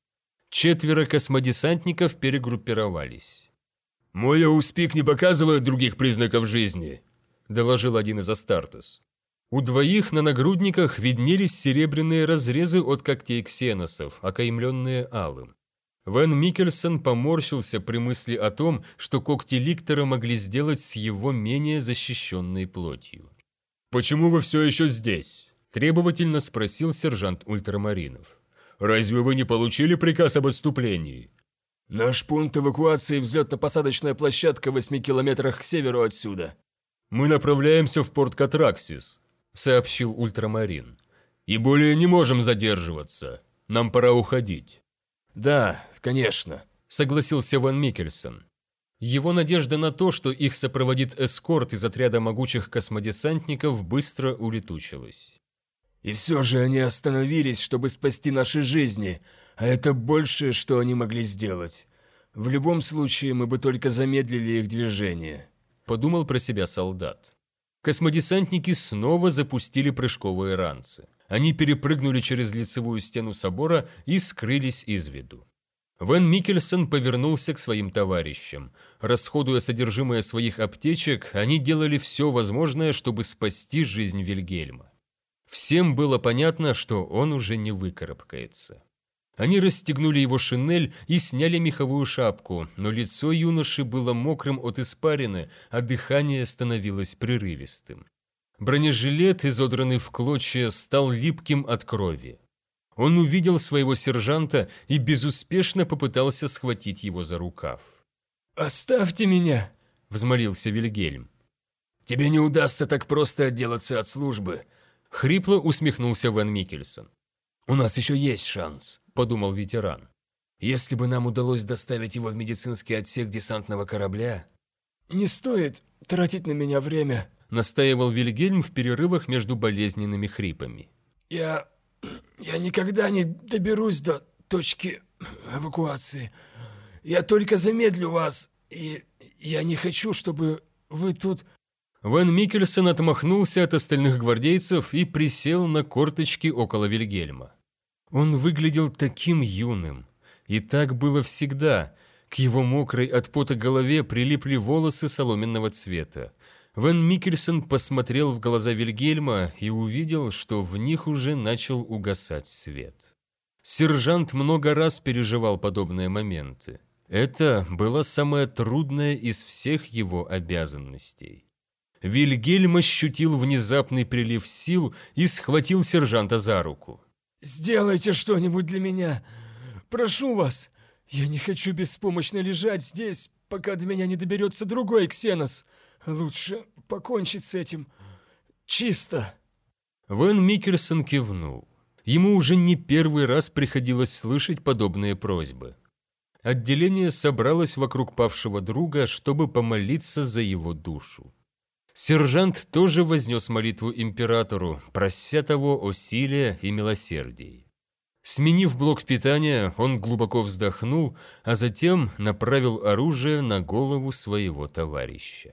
[SPEAKER 1] 4 космодесантников перегруппировались.
[SPEAKER 2] «Мой ауспик не показывает других признаков жизни»,
[SPEAKER 1] – доложил один из Астартес. У 2 на нагрудниках виднелись серебряные разрезы от когтей ксеносов, окаймленные алым. Ван Микельсон поморщился при мысли о том, что когти Ликтора могли сделать с его менее защищенной плотью.
[SPEAKER 2] «Почему вы все еще здесь?»
[SPEAKER 1] – требовательно спросил сержант ультрамаринов.
[SPEAKER 2] «Разве вы не получили приказ об отступлении?» «Наш пункт эвакуации – взлетно-посадочная площадка в 8 километрах к северу отсюда».
[SPEAKER 1] «Мы направляемся в порт Катраксис», – сообщил ультрамарин. «И более не можем задерживаться. Нам пора уходить».
[SPEAKER 2] «Да, конечно», –
[SPEAKER 1] согласился Ван Микельсон. Его надежда на то, что их сопроводит эскорт из отряда могучих космодесантников, быстро улетучилась.
[SPEAKER 2] «И все же они остановились, чтобы спасти наши жизни, а это большее, что они могли сделать. В любом случае, мы бы только замедлили их движение», –
[SPEAKER 1] подумал про себя солдат. Космодесантники снова запустили прыжковые ранцы. Они перепрыгнули через лицевую стену собора и скрылись из виду. Ван Микельсон повернулся к своим товарищам. Расходуя содержимое своих аптечек, они делали все возможное, чтобы спасти жизнь Вильгельма. Всем было понятно, что он уже не выкарабкается. Они расстегнули его шинель и сняли меховую шапку, но лицо юноши было мокрым от испарины, а дыхание становилось прерывистым. Бронежилет, изодранный в клочья, стал липким от крови. Он увидел своего сержанта и безуспешно попытался схватить его за рукав.
[SPEAKER 2] «Оставьте меня!» –
[SPEAKER 1] взмолился Вильгельм.
[SPEAKER 2] «Тебе не удастся так просто отделаться от службы!» –
[SPEAKER 1] хрипло усмехнулся Ван Микельсон.
[SPEAKER 2] «У нас еще есть шанс», –
[SPEAKER 1] подумал ветеран.
[SPEAKER 2] «Если бы нам удалось доставить его в медицинский отсек десантного корабля...» «Не стоит тратить на меня время», –
[SPEAKER 1] настаивал Вильгельм в перерывах между болезненными хрипами.
[SPEAKER 2] Я никогда не доберусь до точки эвакуации. Я только замедлю вас, и я не хочу, чтобы вы тут...»
[SPEAKER 1] Ван Микельсон отмахнулся от остальных гвардейцев и присел на корточки около Вильгельма. Он выглядел таким юным. И так было всегда. К его мокрой от пота голове прилипли волосы соломенного цвета. Ван Микельсон посмотрел в глаза Вильгельма и увидел, что в них уже начал угасать свет. Сержант много раз переживал подобные моменты. Это была самая трудная из всех его обязанностей. Вильгельм ощутил внезапный прилив сил и схватил сержанта за руку.
[SPEAKER 2] «Сделайте что-нибудь для меня! Прошу вас! Я не хочу беспомощно лежать здесь, пока до меня не доберется другой ксенос! Лучше покончить с этим чисто!»
[SPEAKER 1] Ван Микельсон кивнул. Ему уже не первый раз приходилось слышать подобные просьбы. Отделение собралось вокруг павшего друга, чтобы помолиться за его душу. Сержант тоже вознес молитву императору, прося того о силе и милосердии. Сменив блок питания, он глубоко вздохнул, а затем направил оружие на голову своего товарища.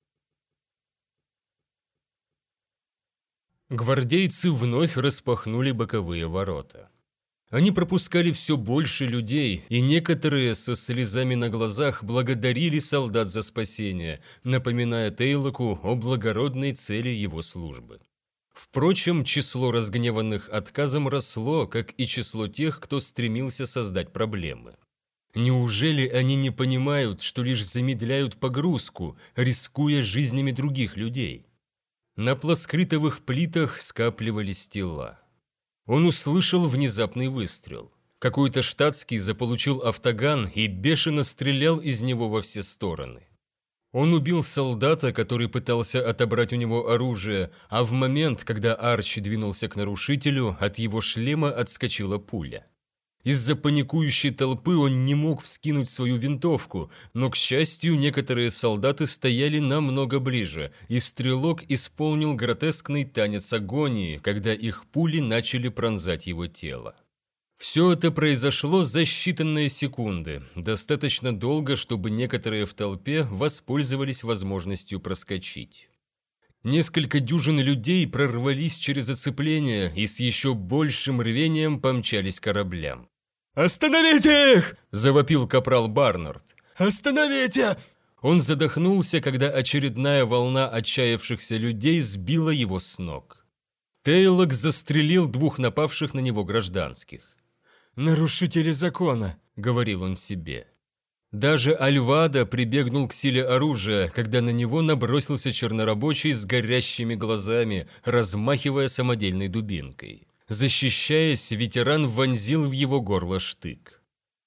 [SPEAKER 1] Гвардейцы вновь распахнули боковые ворота. Они пропускали все больше людей, и некоторые со слезами на глазах благодарили солдат за спасение, напоминая Тейлоку о благородной цели его службы. Впрочем, число разгневанных отказом росло, как и число тех, кто стремился создать проблемы. Неужели они не понимают, что лишь замедляют погрузку, рискуя жизнями других людей? На плоскрытовых плитах скапливались тела. Он услышал внезапный выстрел. Какой-то штатский заполучил автоган и бешено стрелял из него во все стороны. Он убил солдата, который пытался отобрать у него оружие, а в момент, когда Арчи двинулся к нарушителю, от его шлема отскочила пуля. Из-за паникующей толпы он не мог вскинуть свою винтовку, но, к счастью, некоторые солдаты стояли намного ближе, и стрелок исполнил гротескный танец агонии, когда их пули начали пронзать его тело. Все это произошло за считанные секунды, достаточно долго, чтобы некоторые в толпе воспользовались возможностью проскочить. Несколько дюжин людей прорвались через оцепление и с еще большим рвением помчались к кораблям.
[SPEAKER 4] «Остановите их!» –
[SPEAKER 1] завопил капрал Барнард.
[SPEAKER 4] «Остановите!»
[SPEAKER 1] Он задохнулся, когда очередная волна отчаявшихся людей сбила его с ног. Тейлок застрелил 2 напавших на него гражданских.
[SPEAKER 4] «Нарушители закона», — говорил он себе.
[SPEAKER 1] Даже Альвадо прибегнул к силе оружия, когда на него набросился чернорабочий с горящими глазами, размахивая самодельной дубинкой. Защищаясь, ветеран вонзил в его горло штык.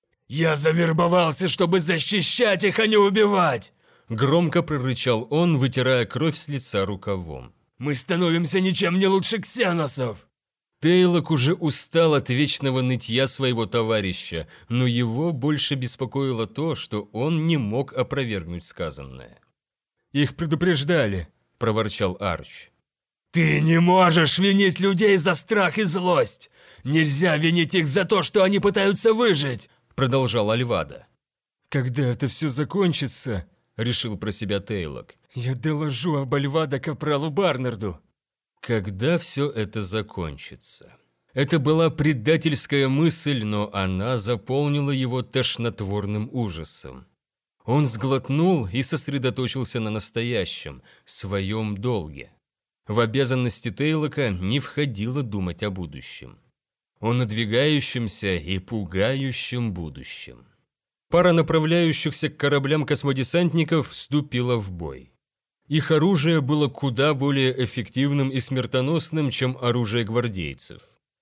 [SPEAKER 2] «Я завербовался, чтобы защищать их, а не убивать!»
[SPEAKER 1] Громко прорычал он, вытирая кровь с лица рукавом.
[SPEAKER 2] «Мы становимся ничем не лучше ксеносов!»
[SPEAKER 1] Тейлок уже устал от вечного нытья своего товарища, но его больше беспокоило то, что он не мог опровергнуть сказанное.
[SPEAKER 4] «Их предупреждали»,
[SPEAKER 1] – проворчал Арч.
[SPEAKER 2] «Ты не можешь винить людей за страх и злость! Нельзя винить их за то, что они пытаются выжить!» – продолжал Альвадо.
[SPEAKER 4] «Когда это все закончится»,
[SPEAKER 1] – решил про себя Тейлок,
[SPEAKER 4] – «я доложу об Альвадо капралу Барнарду».
[SPEAKER 1] Когда все это закончится? Это была предательская мысль, но она заполнила его тошнотворным ужасом. Он сглотнул и сосредоточился на настоящем, своем долге. В обязанности Тейлока не входило думать о будущем. О надвигающемся и пугающем будущем. Пара направляющихся к кораблям космодесантников вступила в бой. Их оружие было куда более эффективным и смертоносным, чем оружие гвардейцев.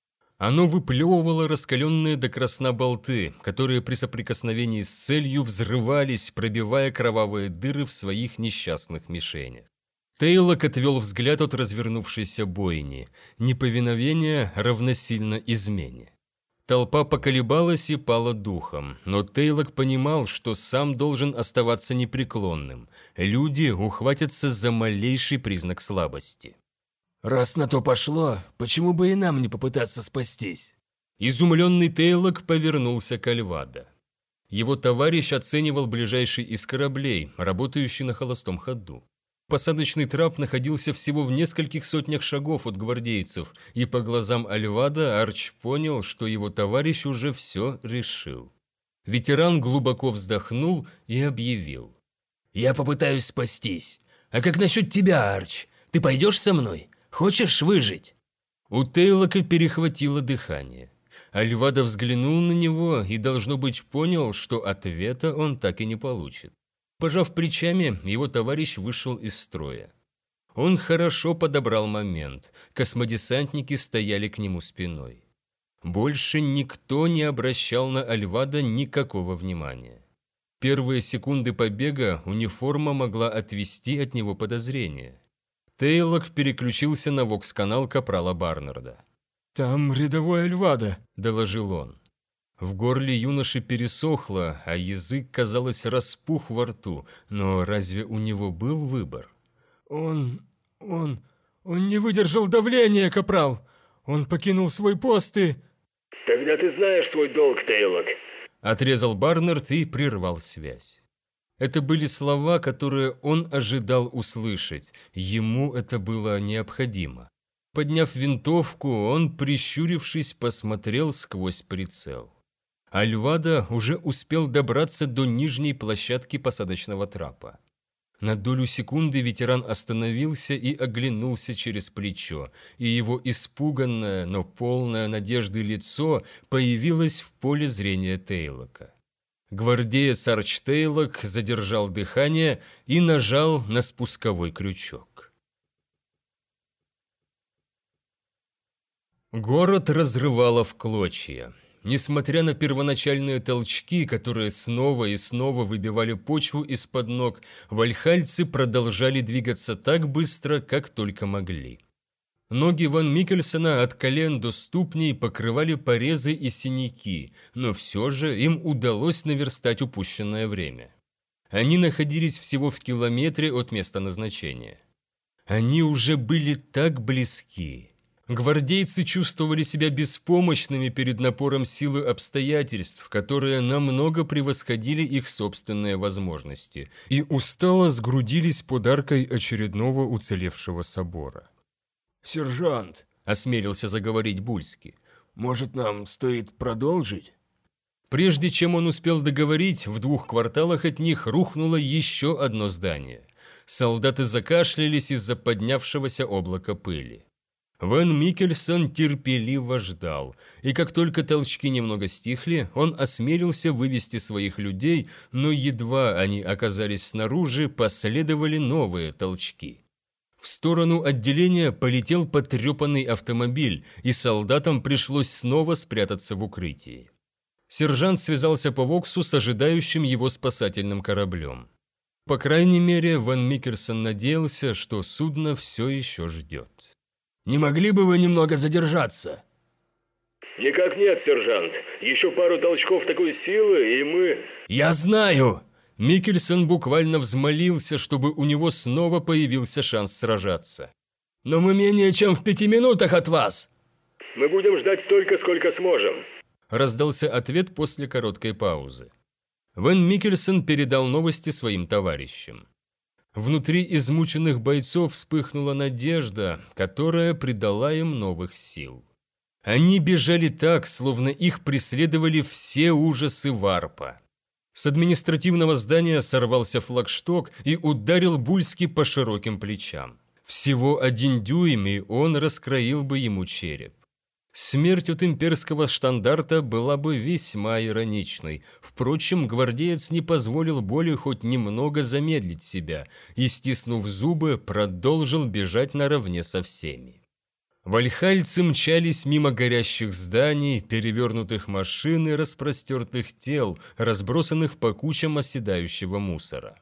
[SPEAKER 1] Оно выплевывало раскаленные до красна болты, которые при соприкосновении с целью взрывались, пробивая кровавые дыры в своих несчастных мишенях. Тейлок отвел взгляд от развернувшейся бойни. Неповиновение равносильно измене. Толпа поколебалась и пала духом, но Тейлок понимал, что сам должен оставаться непреклонным. Люди ухватятся за малейший признак слабости.
[SPEAKER 2] «Раз на то пошло, почему бы и нам не попытаться спастись?»
[SPEAKER 1] Изумленный Тейлок повернулся к Альвадо. Его товарищ оценивал ближайший из кораблей, работающий на холостом ходу. Посадочный трап находился всего в нескольких сотнях шагов от гвардейцев, и по глазам Альвадо Арч понял, что его товарищ уже все решил. Ветеран глубоко вздохнул и объявил.
[SPEAKER 2] «Я попытаюсь спастись. А как насчет тебя, Арч? Ты пойдешь со мной? Хочешь выжить?»
[SPEAKER 1] У Тейлока перехватило дыхание. Альвадо взглянул на него и, должно быть, понял, что ответа он так и не получит. Пожав плечами, его товарищ вышел из строя. Он хорошо подобрал момент. Космодесантники стояли к нему спиной. Больше никто не обращал на Альвадо никакого внимания. Первые секунды побега униформа могла отвести от него подозрения. Тейлок переключился на вокс-канал капрала Барнарда.
[SPEAKER 4] «Там рядовой Альвадо», –
[SPEAKER 1] доложил он. В горле юноши пересохло, а язык, казалось, распух во рту, но разве у него был выбор?
[SPEAKER 4] Он не выдержал давления, капрал. Он покинул свой пост и...
[SPEAKER 3] Тогда ты знаешь свой долг, Тейлок.
[SPEAKER 1] Отрезал Барнард и прервал связь. Это были слова, которые он ожидал услышать. Ему это было необходимо. Подняв винтовку, он, прищурившись, посмотрел сквозь прицел. Альвадо уже успел добраться до нижней площадки посадочного трапа. На долю секунды ветеран остановился и оглянулся через плечо, и его испуганное, но полное надежды лицо появилось в поле зрения Тейлока. Гвардеец Арч Тейлок задержал дыхание и нажал на спусковой крючок. Город разрывало в клочья. Несмотря на первоначальные толчки, которые снова и снова выбивали почву из-под ног, вальхальцы продолжали двигаться так быстро, как только могли. Ноги Ван Миккельсена от колен до ступней покрывали порезы и синяки, но все же им удалось наверстать упущенное время. Они находились всего в километре от места назначения. Они уже были так близки. Гвардейцы чувствовали себя беспомощными перед напором силы обстоятельств, которые намного превосходили их собственные возможности, и устало сгрудились под аркой очередного уцелевшего собора.
[SPEAKER 2] «Сержант», — осмелился заговорить Бульский, — «может, нам стоит продолжить?»
[SPEAKER 1] Прежде чем он успел договорить, в 2 кварталах от них рухнуло еще одно здание. Солдаты закашлялись из-за поднявшегося облака пыли. Ван Миккельсон терпеливо ждал, и как только толчки немного стихли, он осмелился вывести своих людей, но едва они оказались снаружи, последовали новые толчки. В сторону отделения полетел потрепанный автомобиль, и солдатам пришлось снова спрятаться в укрытии. Сержант связался по Воксу с ожидающим его спасательным кораблем. По крайней мере, Ван Миккельсон надеялся, что судно все еще ждет.
[SPEAKER 2] «Не могли бы вы немного задержаться?»
[SPEAKER 3] «Никак нет, сержант. Еще пару толчков такой силы, и мы...»
[SPEAKER 2] «Я знаю!»
[SPEAKER 1] Миккельсон буквально взмолился, чтобы у него снова появился шанс сражаться.
[SPEAKER 2] «Но мы менее чем в 5 минутах от вас!»
[SPEAKER 3] «Мы будем ждать столько, сколько сможем»,
[SPEAKER 1] – раздался ответ после короткой паузы. Ван Миккельсон передал новости своим товарищам. Внутри измученных бойцов вспыхнула надежда, которая придала им новых сил. Они бежали так, словно их преследовали все ужасы варпа. С административного здания сорвался флагшток и ударил Бульский по широким плечам. Всего 1 дюйм, и он раскроил бы ему череп. Смерть от имперского штандарта была бы весьма ироничной. Впрочем, гвардеец не позволил боли хоть немного замедлить себя и, стиснув зубы, продолжил бежать наравне со всеми. Вальхальцы мчались мимо горящих зданий, перевернутых машин и распростертых тел, разбросанных по кучам оседающего мусора.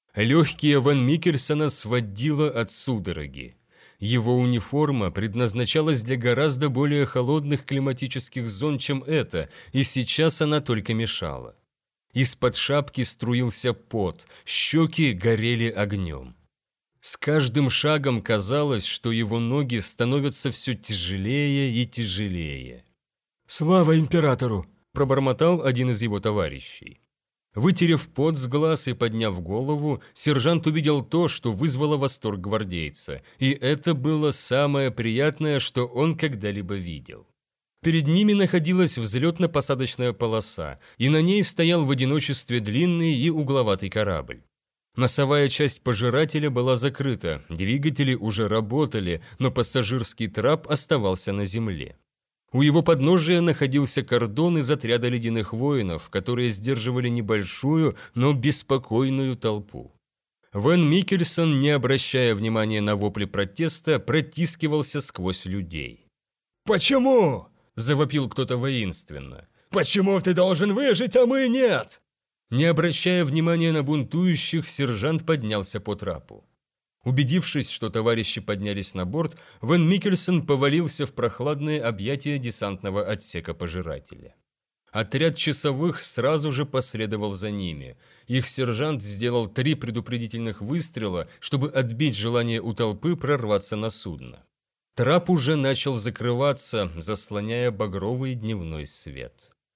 [SPEAKER 1] Легкие Ван Миккельсона сводило от судороги. Его униформа предназначалась для гораздо более холодных климатических зон, чем эта, и сейчас она только мешала. Из-под шапки струился пот, щеки горели огнем. С каждым шагом казалось, что его ноги становятся все тяжелее и тяжелее.
[SPEAKER 2] «Слава императору!»
[SPEAKER 1] – пробормотал один из его товарищей. Вытерев пот с глаз и подняв голову, сержант увидел то, что вызвало восторг гвардейца, и это было самое приятное, что он когда-либо видел. Перед ними находилась взлетно-посадочная полоса, и на ней стоял в одиночестве длинный и угловатый корабль. Носовая часть пожирателя была закрыта, двигатели уже работали, но пассажирский трап оставался на земле. У его подножия находился кордон из отряда ледяных воинов, которые сдерживали небольшую, но беспокойную толпу. Ван Миккельсон, не обращая внимания на вопли протеста, протискивался сквозь людей.
[SPEAKER 2] «Почему?» –
[SPEAKER 1] завопил кто-то воинственно.
[SPEAKER 2] «Почему ты должен выжить, а мы нет?»
[SPEAKER 1] Не обращая внимания на бунтующих, сержант поднялся по трапу. Убедившись, что товарищи поднялись на борт, Ван Миккельсон повалился в прохладные объятия десантного отсека пожирателя. Отряд часовых сразу же последовал за ними. Их сержант сделал 3 предупредительных выстрела, чтобы отбить желание у толпы прорваться на судно. Трап уже начал закрываться, заслоняя багровый дневной свет.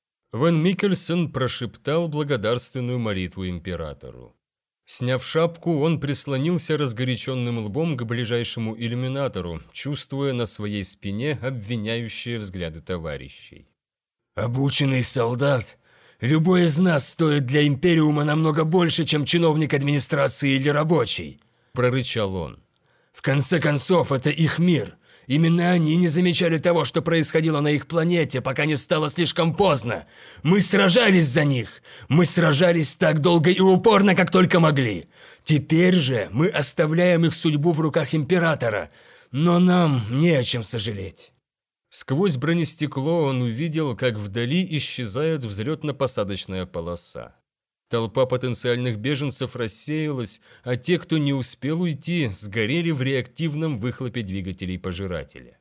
[SPEAKER 1] Ван Миккельсон прошептал благодарственную молитву императору. Сняв шапку, он прислонился разгоряченным лбом к ближайшему иллюминатору, чувствуя на своей спине обвиняющие взгляды товарищей.
[SPEAKER 2] «Обученный солдат? Любой из нас стоит для Империума намного больше, чем чиновник администрации или рабочий», – прорычал он. «В конце концов, это их мир. Именно они не замечали того, что происходило на их планете, пока не стало слишком поздно. Мы сражались за них. Мы сражались так долго и упорно, как только могли. Теперь же мы оставляем их судьбу в руках Императора, но нам не о чем сожалеть».
[SPEAKER 1] Сквозь бронестекло он увидел, как вдали исчезает взлетно-посадочная полоса. Толпа потенциальных беженцев рассеялась, а те, кто не успел уйти, сгорели в реактивном выхлопе двигателей пожирателя.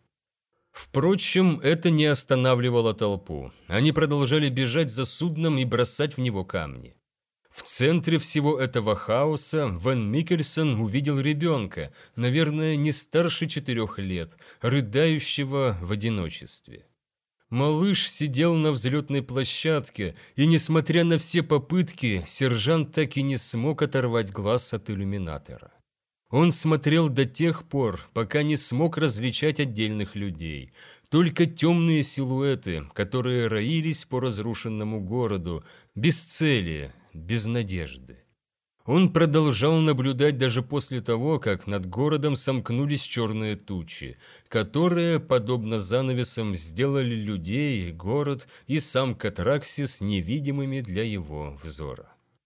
[SPEAKER 1] Впрочем, это не останавливало толпу. Они продолжали бежать за судном и бросать в него камни. В центре всего этого хаоса Ван Миккельсон увидел ребенка, наверное, не старше 4 лет, рыдающего в одиночестве. Малыш сидел на взлетной площадке, и, несмотря на все попытки, сержант так и не смог оторвать глаз от иллюминатора. Он смотрел до тех пор, пока не смог различать отдельных людей, только темные силуэты, которые роились по разрушенному городу, без цели, без надежды. Он продолжал наблюдать даже после того, как над городом сомкнулись черные тучи, которые, подобно занавесам, сделали людей, город и сам Катраксис невидимыми для его взора.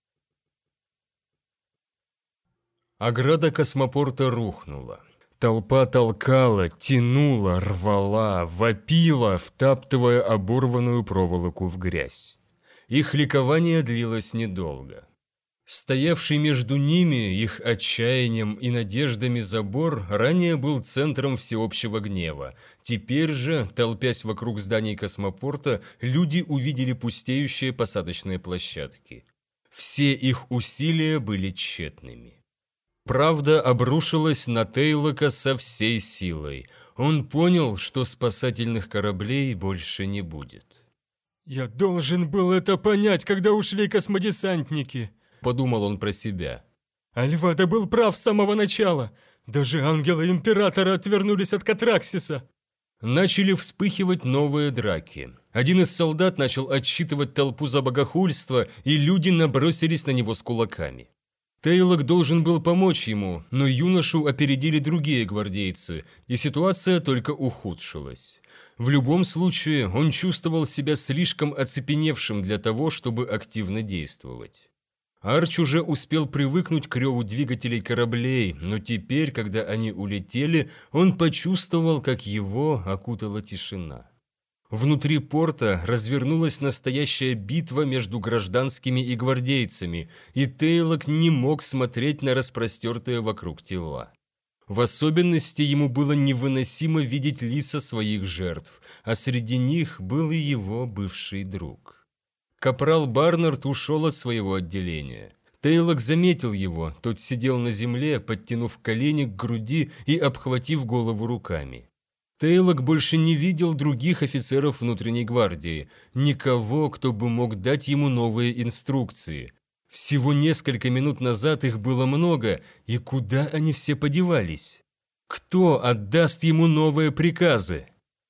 [SPEAKER 1] Ограда космопорта рухнула. Толпа толкала, тянула, рвала, вопила, втаптывая оборванную проволоку в грязь. Их ликование длилось недолго. Стоявший между ними, их отчаянием и надеждами забор, ранее был центром всеобщего гнева. Теперь же, толпясь вокруг зданий космопорта, люди увидели пустеющие посадочные площадки. Все их усилия были тщетными. Правда обрушилась на Тейлока со всей силой. Он понял, что спасательных кораблей больше не будет.
[SPEAKER 4] «Я должен был это понять, когда ушли космодесантники», — подумал он про себя. «Альвада был прав с самого начала. Даже ангелы Императора отвернулись от Катраксиса».
[SPEAKER 1] Начали вспыхивать новые драки. Один из солдат начал отсчитывать толпу за богохульство, и люди набросились на него с кулаками. Тейлок должен был помочь ему, но юношу опередили другие гвардейцы, и ситуация только ухудшилась. В любом случае, он чувствовал себя слишком оцепеневшим для того, чтобы активно действовать. Арч уже успел привыкнуть к реву двигателей кораблей, но теперь, когда они улетели, он почувствовал, как его окутала тишина. Внутри порта развернулась настоящая битва между гражданскими и гвардейцами, и Тейлок не мог смотреть на распростертые вокруг тела. В особенности ему было невыносимо видеть лица своих жертв, а среди них был и его бывший друг. Капрал Барнард ушел от своего отделения. Тейлок заметил его, тот сидел на земле, подтянув колени к груди и обхватив голову руками. Тейлок больше не видел других офицеров внутренней гвардии, никого, кто бы мог дать ему новые инструкции. Всего несколько минут назад их было много, и куда они все подевались? Кто отдаст ему новые приказы?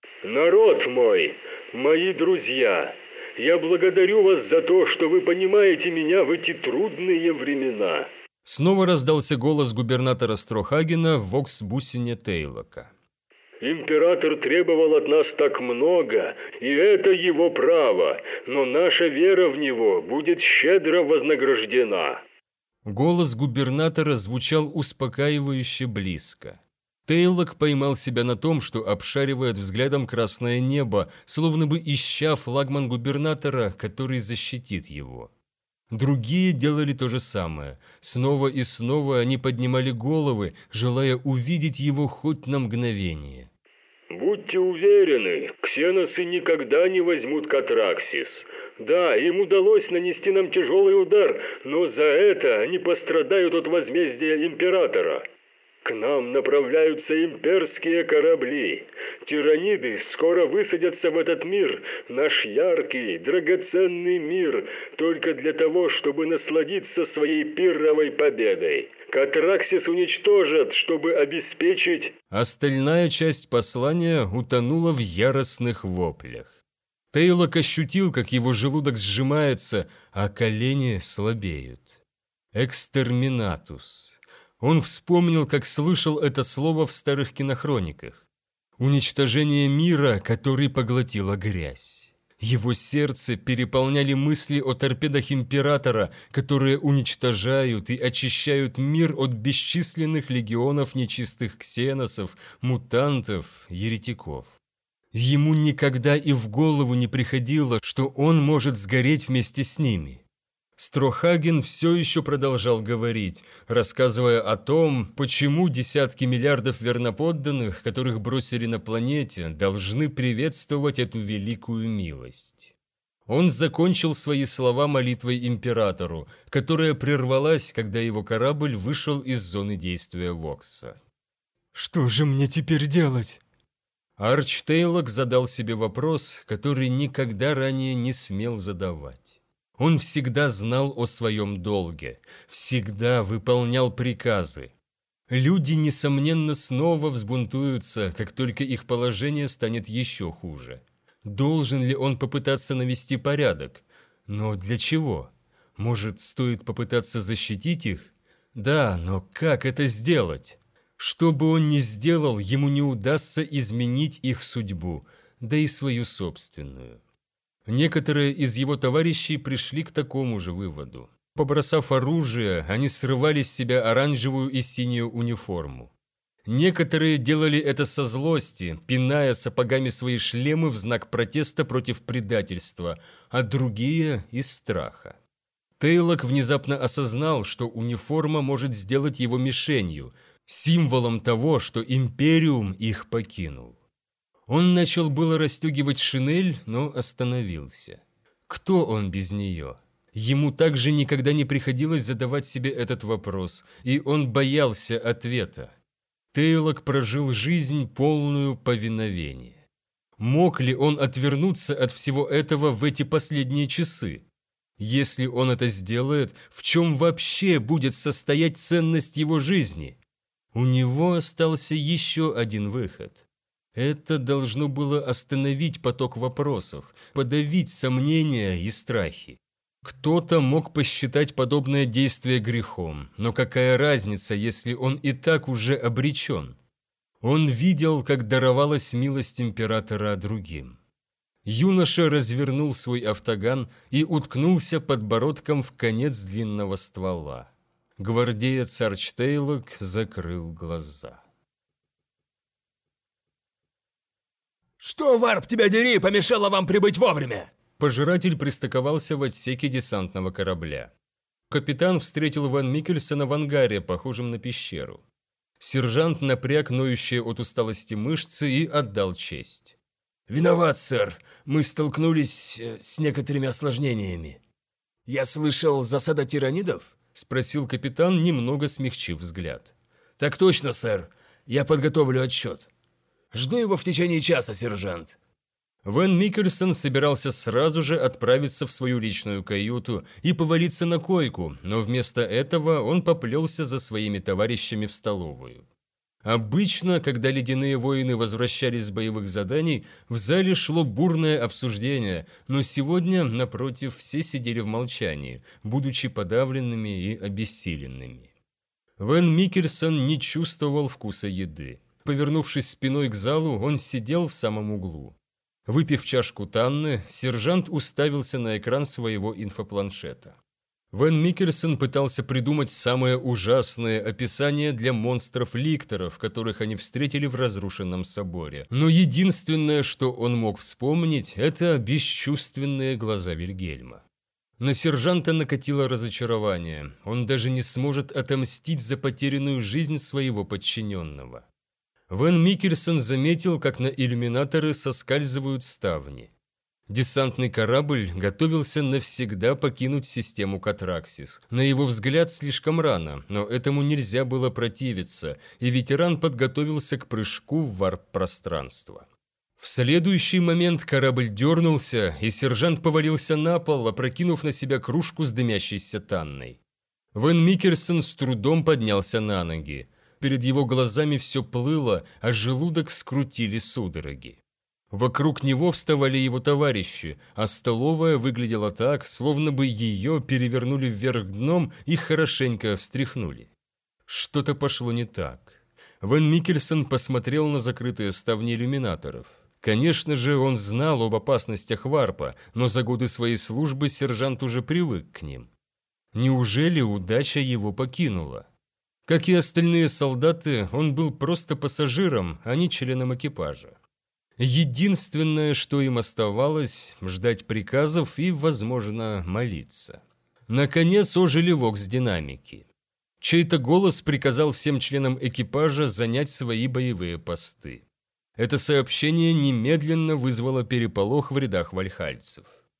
[SPEAKER 3] Народ мой, мои друзья, я благодарю вас за то, что вы понимаете меня в эти трудные времена.
[SPEAKER 1] Снова раздался голос губернатора Строхагена в вокс-бусине Тейлока.
[SPEAKER 3] Император требовал от нас так много, и это его право, но наша вера в него будет щедро вознаграждена.
[SPEAKER 1] Голос губернатора звучал успокаивающе близко. Тейлок поймал себя на том, что обшаривает взглядом красное небо, словно бы ища флагман губернатора, который защитит его. Другие делали то же самое. Снова и снова они поднимали головы, желая увидеть его хоть на мгновение.
[SPEAKER 3] Будьте уверены, ксеносы никогда не возьмут Катраксис. Да, им удалось нанести нам тяжелый удар, но за это они пострадают от возмездия Императора. К нам направляются имперские корабли. Тираниды скоро высадятся в этот мир, наш яркий, драгоценный мир, только для того, чтобы насладиться своей пирровой победой. Катраксис уничтожат, чтобы обеспечить...
[SPEAKER 1] Остальная часть послания утонула в яростных воплях. Тейлок ощутил, как его желудок сжимается, а колени слабеют. Экстерминатус. Он вспомнил, как слышал это слово в старых кинохрониках. Уничтожение мира, который поглотила грязь. Его сердце переполняли мысли о торпедах Императора, которые уничтожают и очищают мир от бесчисленных легионов нечистых ксеносов, мутантов, еретиков. Ему никогда и в голову не приходило, что он может сгореть вместе с ними. Строхаген все еще продолжал говорить, рассказывая о том, почему десятки миллиардов верноподданных, которых бросили на планете, должны приветствовать эту великую милость. Он закончил свои слова молитвой императору, которая прервалась, когда его корабль вышел из зоны действия Вокса.
[SPEAKER 4] «Что же мне теперь делать?»
[SPEAKER 1] Арч Тейлок задал себе вопрос, который никогда ранее не смел задавать. Он всегда знал о своем долге, всегда выполнял приказы. Люди, несомненно, снова взбунтуются, как только их положение станет еще хуже. Должен ли он попытаться навести порядок? Но для чего? Может, стоит попытаться защитить их? Да, но как это сделать? Что бы он ни сделал, ему не удастся изменить их судьбу, да и свою собственную. Некоторые из его товарищей пришли к такому же выводу. Побросав оружие, они срывали с себя оранжевую и синюю униформу. Некоторые делали это со злости, пиная сапогами свои шлемы в знак протеста против предательства, а другие – из страха. Тейлок внезапно осознал, что униформа может сделать его мишенью, символом того, что Империум их покинул. Он начал было расстегивать шинель, но остановился. Кто он без нее? Ему также никогда не приходилось задавать себе этот вопрос, и он боялся ответа. Тейлок прожил жизнь, полную повиновения. Мог ли он отвернуться от всего этого в эти последние часы? Если он это сделает, в чем вообще будет состоять ценность его жизни? У него остался еще один выход. Это должно было остановить поток вопросов, подавить сомнения и страхи. Кто-то мог посчитать подобное действие грехом, но какая разница, если он и так уже обречен? Он видел, как даровалась милость императора другим. Юноша развернул свой автоган и уткнулся подбородком в конец длинного ствола. Гвардеец Арч Тейлок закрыл глаза.
[SPEAKER 2] «Что, варп, тебя дери, помешало вам прибыть вовремя?»
[SPEAKER 1] Пожиратель пристыковался в отсеке десантного корабля. Капитан встретил Ван Миккельсона в ангаре, похожем на пещеру. Сержант напряг ноющие от усталости мышцы и отдал честь.
[SPEAKER 2] «Виноват, сэр. Мы столкнулись с некоторыми осложнениями». «Я слышал, засада тиранидов?»
[SPEAKER 1] – спросил капитан, немного смягчив взгляд.
[SPEAKER 2] «Так точно, сэр. Я подготовлю отчет. Жду его в течение часа, сержант».
[SPEAKER 1] Ван Миккельсон собирался сразу же отправиться в свою личную каюту и повалиться на койку, но вместо этого он поплелся за своими товарищами в столовую. Обычно, когда ледяные воины возвращались с боевых заданий, в зале шло бурное обсуждение, но сегодня, напротив, все сидели в молчании, будучи подавленными и обессиленными. Ван Миккельсон не чувствовал вкуса еды. Повернувшись спиной к залу, он сидел в самом углу. Выпив чашку танны, сержант уставился на экран своего инфопланшета. Ван Миккельсон пытался придумать самое ужасное описание для монстров-ликторов, которых они встретили в разрушенном соборе. Но единственное, что он мог вспомнить, это бесчувственные глаза Вильгельма. На сержанта накатило разочарование. Он даже не сможет отомстить за потерянную жизнь своего подчиненного. Ван Миккельсон заметил, как на иллюминаторы соскальзывают ставни. Десантный корабль готовился навсегда покинуть систему Катраксис. На его взгляд, слишком рано, но этому нельзя было противиться, и ветеран подготовился к прыжку в варп-пространство. В следующий момент корабль дернулся, и сержант повалился на пол, опрокинув на себя кружку с дымящейся танной. Ван Миккельсон с трудом поднялся на ноги. Перед его глазами все плыло, а желудок скрутили судороги. Вокруг него вставали его товарищи, а столовая выглядела так, словно бы ее перевернули вверх дном и хорошенько встряхнули. Что-то пошло не так. Ван Миккельсон посмотрел на закрытые ставни иллюминаторов. Конечно же, он знал об опасностях варпа, но за годы своей службы сержант уже привык к ним. Неужели удача его покинула? Как и остальные солдаты, он был просто пассажиром, а не членом экипажа. Единственное, что им оставалось – ждать приказов и, возможно, молиться. Наконец ожили вокс-динамики. Чей-то голос приказал всем членам экипажа занять свои боевые посты. Это сообщение немедленно вызвало переполох в рядах вальхальцев.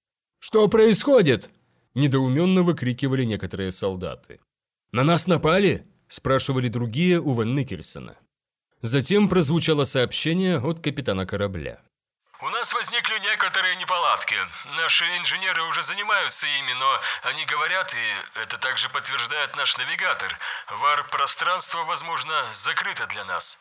[SPEAKER 2] «Что происходит?»
[SPEAKER 1] – недоуменно выкрикивали некоторые солдаты.
[SPEAKER 2] «На нас напали?»
[SPEAKER 1] – спрашивали другие у Ван Миккельсена. Затем прозвучало сообщение от капитана корабля.
[SPEAKER 5] У нас возникли некоторые неполадки. Наши инженеры уже занимаются ими, но они говорят, и это также подтверждает наш навигатор, варп-пространство, возможно, закрыто для нас.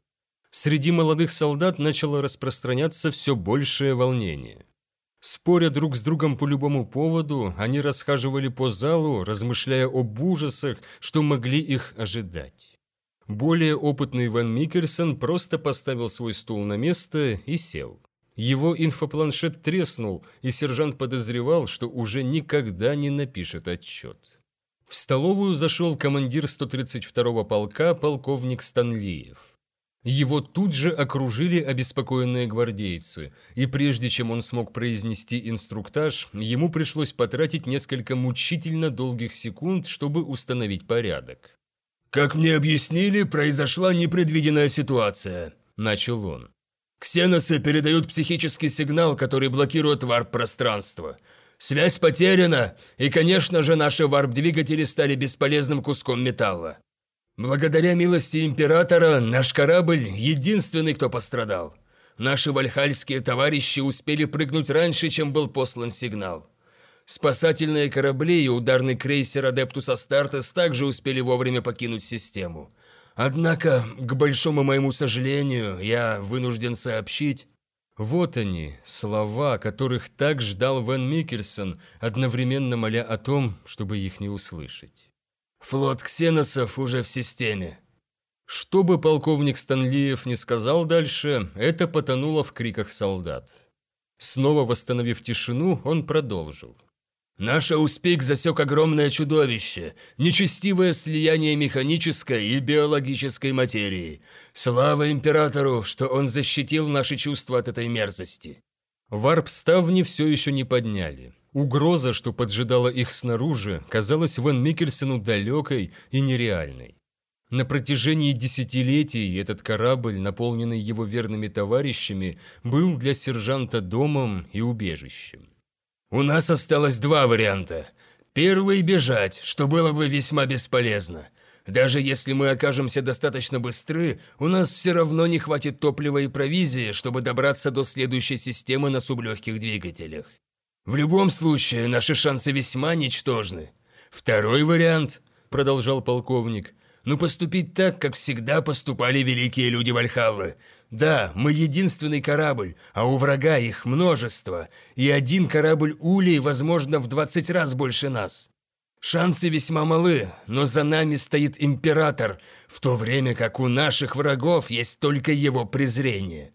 [SPEAKER 1] Среди молодых солдат начало распространяться все большее волнение. Споря друг с другом по любому поводу, они расхаживали по залу, размышляя об ужасах, что могли их ожидать. Более опытный Ван Миккельсен просто поставил свой стул на место и сел. Его инфопланшет треснул, и сержант подозревал, что уже никогда не напишет отчет. В столовую зашел командир 132-го полка полковник Станлиев. Его тут же окружили обеспокоенные гвардейцы, и прежде чем он смог произнести инструктаж, ему пришлось потратить несколько мучительно долгих секунд, чтобы установить порядок.
[SPEAKER 2] «Как мне объяснили, произошла непредвиденная ситуация», – начал он. «Ксеносы передают психический сигнал, который блокирует варп-пространство. Связь потеряна, и, конечно же, наши варп-двигатели стали бесполезным куском металла. Благодаря милости Императора, наш корабль – единственный, кто пострадал. Наши вальхальские товарищи успели прыгнуть раньше, чем был послан сигнал. Спасательные корабли и ударный крейсер Адептус Астартес также успели вовремя покинуть систему. Однако, к большому моему сожалению, я вынужден сообщить...»
[SPEAKER 1] Вот они, слова, которых так ждал Ван Миккельсен, одновременно моля о том, чтобы их не услышать.
[SPEAKER 2] «Флот ксеносов уже в системе».
[SPEAKER 1] Что бы полковник Станлиев не сказал дальше, это потонуло в криках солдат. Снова восстановив тишину, он продолжил.
[SPEAKER 2] «Наш ауспик засек огромное чудовище, нечестивое слияние механической и биологической материи. Слава Императору, что он защитил наши чувства от этой мерзости».
[SPEAKER 1] Варп-ставни все еще не подняли. Угроза, что поджидала их снаружи, казалась Ван Миккельсену далекой и нереальной. На протяжении десятилетий этот корабль, наполненный его верными товарищами, был для сержанта домом и убежищем.
[SPEAKER 2] «У нас осталось два варианта. Первый – бежать, что было бы весьма бесполезно. Даже если мы окажемся достаточно быстры, у нас все равно не хватит топлива и провизии, чтобы добраться до следующей системы на сублегких двигателях. В любом случае, наши шансы весьма ничтожны. Второй вариант, продолжал полковник, поступить так, как всегда поступали великие люди Вальхаллы. Да, мы единственный корабль, а у врага их множество, и один корабль Улей, возможно, в 20 раз больше нас. Шансы весьма малы, но за нами стоит Император, в то время как у наших врагов есть только его презрение.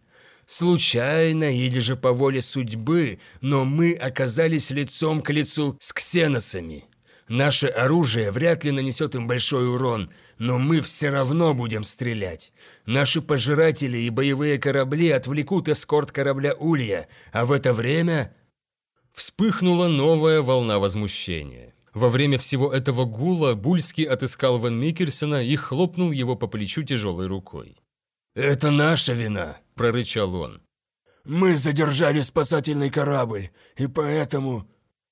[SPEAKER 2] Случайно или же по воле судьбы, но мы оказались лицом к лицу с ксеносами. Наше оружие вряд ли нанесет им большой урон, но мы все равно будем стрелять. Наши пожиратели и боевые корабли отвлекут эскорт корабля Улья, а в это время...
[SPEAKER 1] Вспыхнула новая волна возмущения. Во время всего этого гула Бульский отыскал Ван Миккельсена и хлопнул его по плечу тяжелой рукой.
[SPEAKER 2] «Это наша вина», – прорычал он. «Мы задержали спасательный корабль, и поэтому...»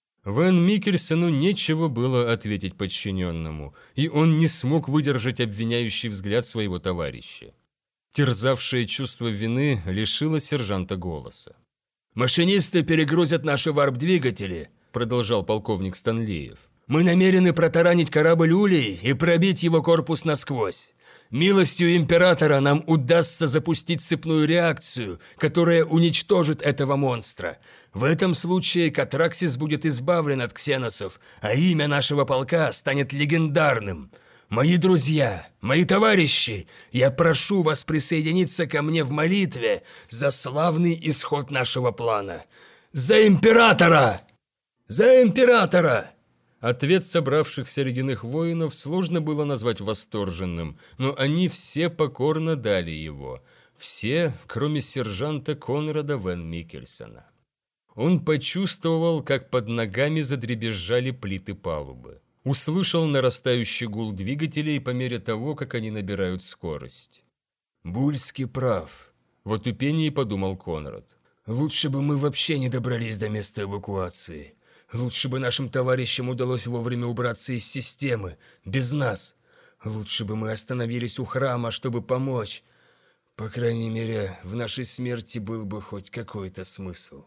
[SPEAKER 1] Ван Миккельсену нечего было ответить подчиненному, и он не смог выдержать обвиняющий взгляд своего товарища. Терзавшее чувство вины лишило сержанта голоса.
[SPEAKER 2] «Машинисты перегрузят наши варп-двигатели», – продолжал полковник Станлиев. «Мы намерены протаранить корабль Улей и пробить его корпус насквозь. Милостью Императора нам удастся запустить цепную реакцию, которая уничтожит этого монстра. В этом случае Катраксис будет избавлен от ксеносов, а имя нашего полка станет легендарным. Мои друзья, мои товарищи, я прошу вас присоединиться ко мне в молитве за славный исход нашего плана. За Императора! За Императора!»
[SPEAKER 1] Ответ собравшихся ледяных воинов сложно было назвать восторженным, но они все покорно дали его. Все, кроме сержанта Конрада Ван Миккельсена. Он почувствовал, как под ногами задребезжали плиты палубы. Услышал нарастающий гул двигателей по мере того, как они набирают скорость.
[SPEAKER 2] «Бульский прав», – в отупении подумал Конрад. «Лучше бы мы вообще не добрались до места эвакуации. Лучше бы нашим товарищам удалось вовремя убраться из системы, без нас. Лучше бы мы остановились у храма, чтобы помочь. По крайней мере, в нашей смерти был бы хоть какой-то смысл.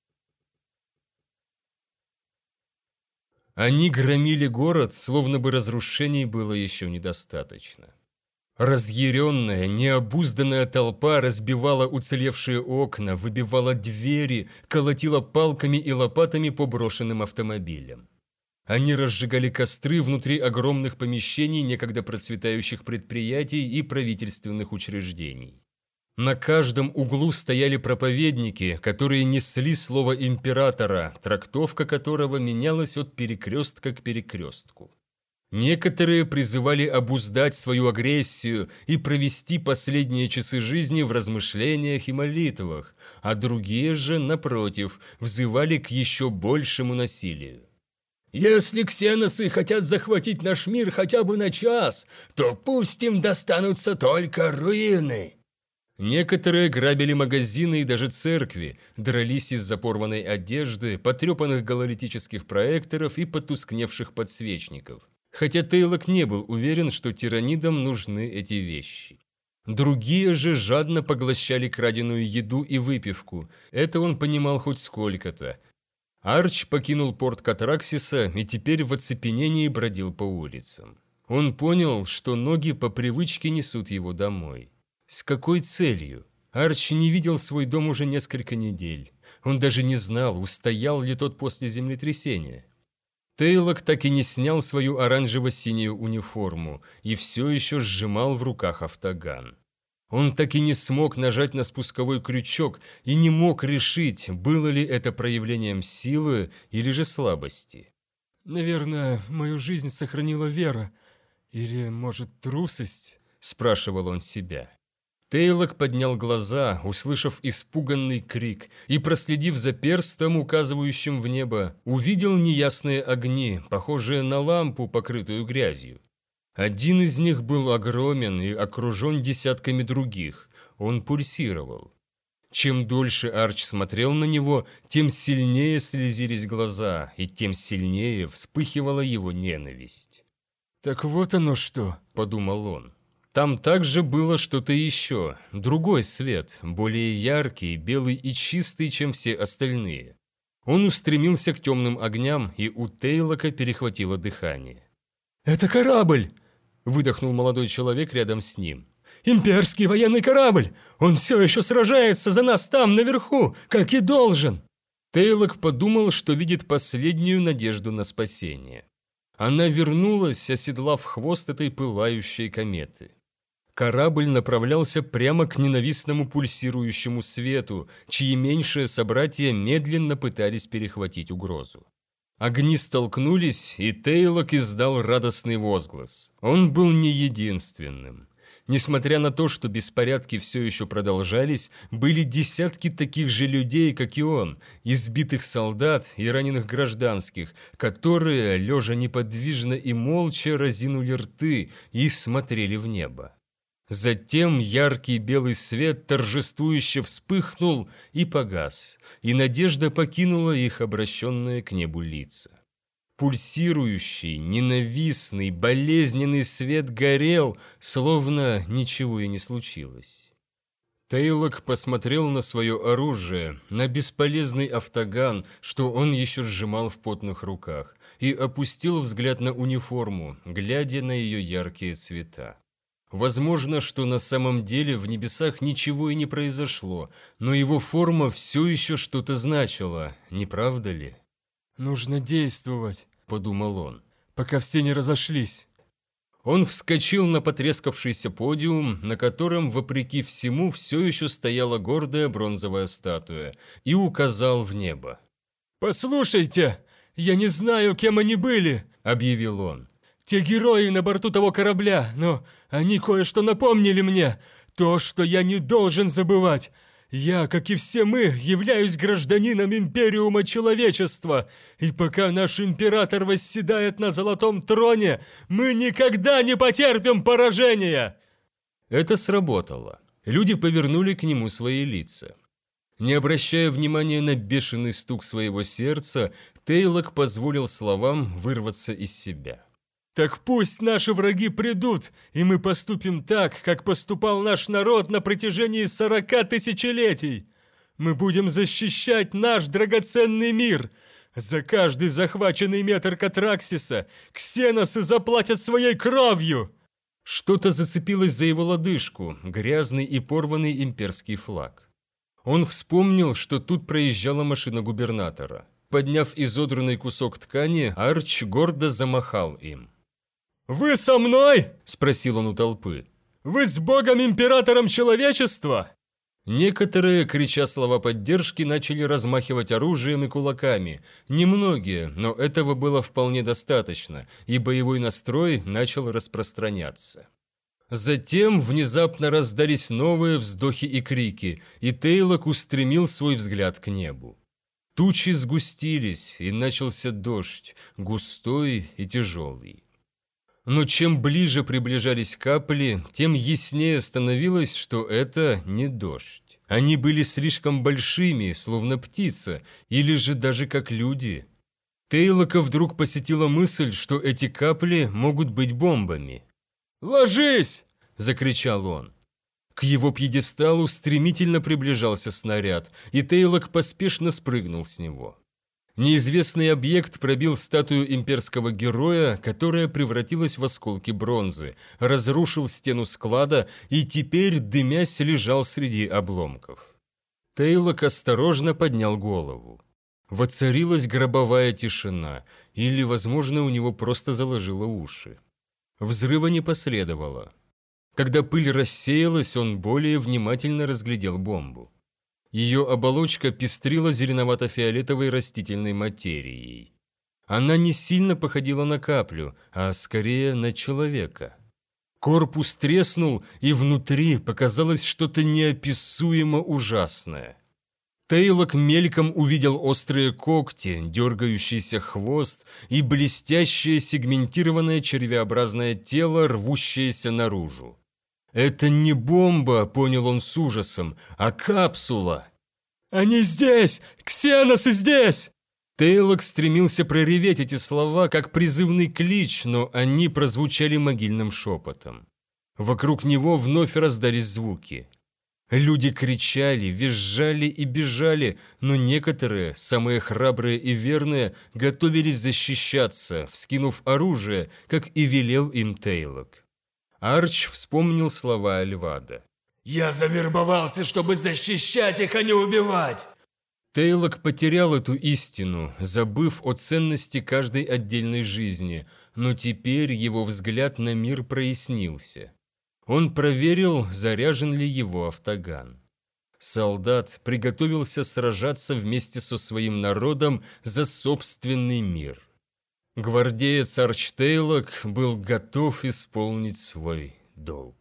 [SPEAKER 1] Они громили город, словно бы разрушений было еще недостаточно. Разъяренная, необузданная толпа разбивала уцелевшие окна, выбивала двери, колотила палками и лопатами по брошенным автомобилям. Они разжигали костры внутри огромных помещений некогда процветающих предприятий и правительственных учреждений. На каждом углу стояли проповедники, которые несли слово императора, трактовка которого менялась от перекрестка к перекрестку. Некоторые призывали обуздать свою агрессию и провести последние часы жизни в размышлениях и молитвах, а другие же, напротив, взывали к еще большему насилию.
[SPEAKER 2] «Если ксеносы хотят захватить наш мир хотя бы на час, то пусть им достанутся только руины!»
[SPEAKER 1] Некоторые грабили магазины и даже церкви, дрались из-за порванной одежды, потрепанных гололитических проекторов и потускневших подсвечников. Хотя Тейлок не был уверен, что тиранидам нужны эти вещи. Другие же жадно поглощали краденую еду и выпивку, это он понимал хоть сколько-то. Арч покинул порт Катраксиса и теперь в оцепенении бродил по улицам. Он понял, что ноги по привычке несут его домой. С какой целью? Арч не видел свой дом уже несколько недель. Он даже не знал, устоял ли тот после землетрясения. Тейлок так и не снял свою оранжево-синюю униформу и все еще сжимал в руках автоган. Он так и не смог нажать на спусковой крючок и не мог решить, было ли это проявлением силы или же слабости.
[SPEAKER 4] «Наверное, мою жизнь сохранила вера. Или, может, трусость?» –
[SPEAKER 1] спрашивал он себя. Тейлок поднял глаза, услышав испуганный крик, и, проследив за перстом, указывающим в небо, увидел неясные огни, похожие на лампу, покрытую грязью. Один из них был огромен и окружен десятками других. Он пульсировал. Чем дольше Арч смотрел на него, тем сильнее слезились глаза, и тем сильнее вспыхивала его ненависть.
[SPEAKER 4] «Так вот оно что», –
[SPEAKER 1] подумал он. Там также было что-то еще, другой свет, более яркий, белый и чистый, чем все остальные. Он устремился к темным огням, и у Тейлока перехватило дыхание.
[SPEAKER 4] «Это корабль!» –
[SPEAKER 1] выдохнул молодой человек рядом с ним.
[SPEAKER 4] «Имперский военный корабль! Он все еще сражается за нас там, наверху, как и должен!»
[SPEAKER 1] Тейлок подумал, что видит последнюю надежду на спасение. Она вернулась, оседлав хвост этой пылающей кометы. Корабль направлялся прямо к ненавистному пульсирующему свету, чьи меньшие собратья медленно пытались перехватить угрозу. Огни столкнулись, и Тейлок издал радостный возглас. Он был не единственным. Несмотря на то, что беспорядки все еще продолжались, были десятки таких же людей, как и он, избитых солдат и раненых гражданских, которые, лежа неподвижно и молча, разинули рты и смотрели в небо. Затем яркий белый свет торжествующе вспыхнул и погас, и надежда покинула их обращенные к небу лица. Пульсирующий, ненавистный, болезненный свет горел, словно ничего и не случилось. Тейлок посмотрел на свое оружие, на бесполезный автоган, что он еще сжимал в потных руках, и опустил взгляд на униформу, глядя на ее яркие цвета. Возможно, что на самом деле в небесах ничего и не произошло, но его форма все еще что-то значила, не правда ли?
[SPEAKER 4] «Нужно действовать», – подумал он, – «пока все не разошлись».
[SPEAKER 1] Он вскочил на потрескавшийся подиум, на котором, вопреки всему, все еще стояла гордая бронзовая статуя, и указал в небо.
[SPEAKER 4] «Послушайте, я не знаю, кем они были», – объявил он. «Те герои на борту того корабля, но они кое-что напомнили мне, то, что я не должен забывать. Я, как и все мы, являюсь гражданином Империума Человечества, и пока наш император восседает на золотом троне, мы никогда не потерпим поражения!»
[SPEAKER 1] Это сработало. Люди повернули к нему свои лица. Не обращая внимания на бешеный стук своего сердца, Тейлок позволил словам вырваться из себя.
[SPEAKER 4] «Так пусть наши враги придут, и мы поступим так, как поступал наш народ на протяжении 40 тысячелетий. Мы будем защищать наш драгоценный мир. За каждый захваченный метр Катраксиса ксеносы заплатят своей кровью!»
[SPEAKER 1] Что-то зацепилось за его лодыжку, грязный и порванный имперский флаг. Он вспомнил, что тут проезжала машина губернатора. Подняв изодранный кусок ткани, Арч гордо замахал им.
[SPEAKER 4] «Вы со мной?» –
[SPEAKER 1] спросил он у толпы.
[SPEAKER 4] «Вы с Богом-императором человечества?»
[SPEAKER 1] Некоторые, крича слова поддержки, начали размахивать оружием и кулаками. Немногие, но этого было вполне достаточно, и боевой настрой начал распространяться. Затем внезапно раздались новые вздохи и крики, и Тейлок устремил свой взгляд к небу. Тучи сгустились, и начался дождь, густой и тяжелый. Но чем ближе приближались капли, тем яснее становилось, что это не дождь. Они были слишком большими, словно птица, или же даже как люди. Тейлока вдруг посетила мысль, что эти капли могут быть бомбами.
[SPEAKER 4] «Ложись!» –
[SPEAKER 1] закричал он. К его пьедесталу стремительно приближался снаряд, и Тейлок поспешно спрыгнул с него. Неизвестный объект пробил статую имперского героя, которая превратилась в осколки бронзы, разрушил стену склада и теперь, дымясь, лежал среди обломков. Тейлок осторожно поднял голову. Воцарилась гробовая тишина, или, возможно, у него просто заложило уши. Взрыва не последовало. Когда пыль рассеялась, он более внимательно разглядел бомбу. Ее оболочка пестрила зеленовато-фиолетовой растительной материей. Она не сильно походила на каплю, а скорее на человека. Корпус треснул, и внутри показалось что-то неописуемо ужасное. Тейлок мельком увидел острые когти, дергающийся хвост и блестящее сегментированное червеобразное тело, рвущееся наружу. «Это не бомба», — понял он с ужасом, — «а капсула».
[SPEAKER 4] «Они здесь! Ксеносы здесь!»
[SPEAKER 1] Тейлок стремился прореветь эти слова, как призывный клич, но они прозвучали могильным шепотом. Вокруг него вновь раздались звуки. Люди кричали, визжали и бежали, но некоторые, самые храбрые и верные, готовились защищаться, вскинув оружие, как и велел им Тейлок. Арч вспомнил слова Альвада.
[SPEAKER 2] «Я завербовался, чтобы защищать их, а не убивать!»
[SPEAKER 1] Тейлок потерял эту истину, забыв о ценности каждой отдельной жизни, но теперь его взгляд на мир прояснился. Он проверил, заряжен ли его автоган. Солдат приготовился сражаться вместе со своим народом за собственный мир. Гвардеец Арч Тейлок был готов исполнить свой долг.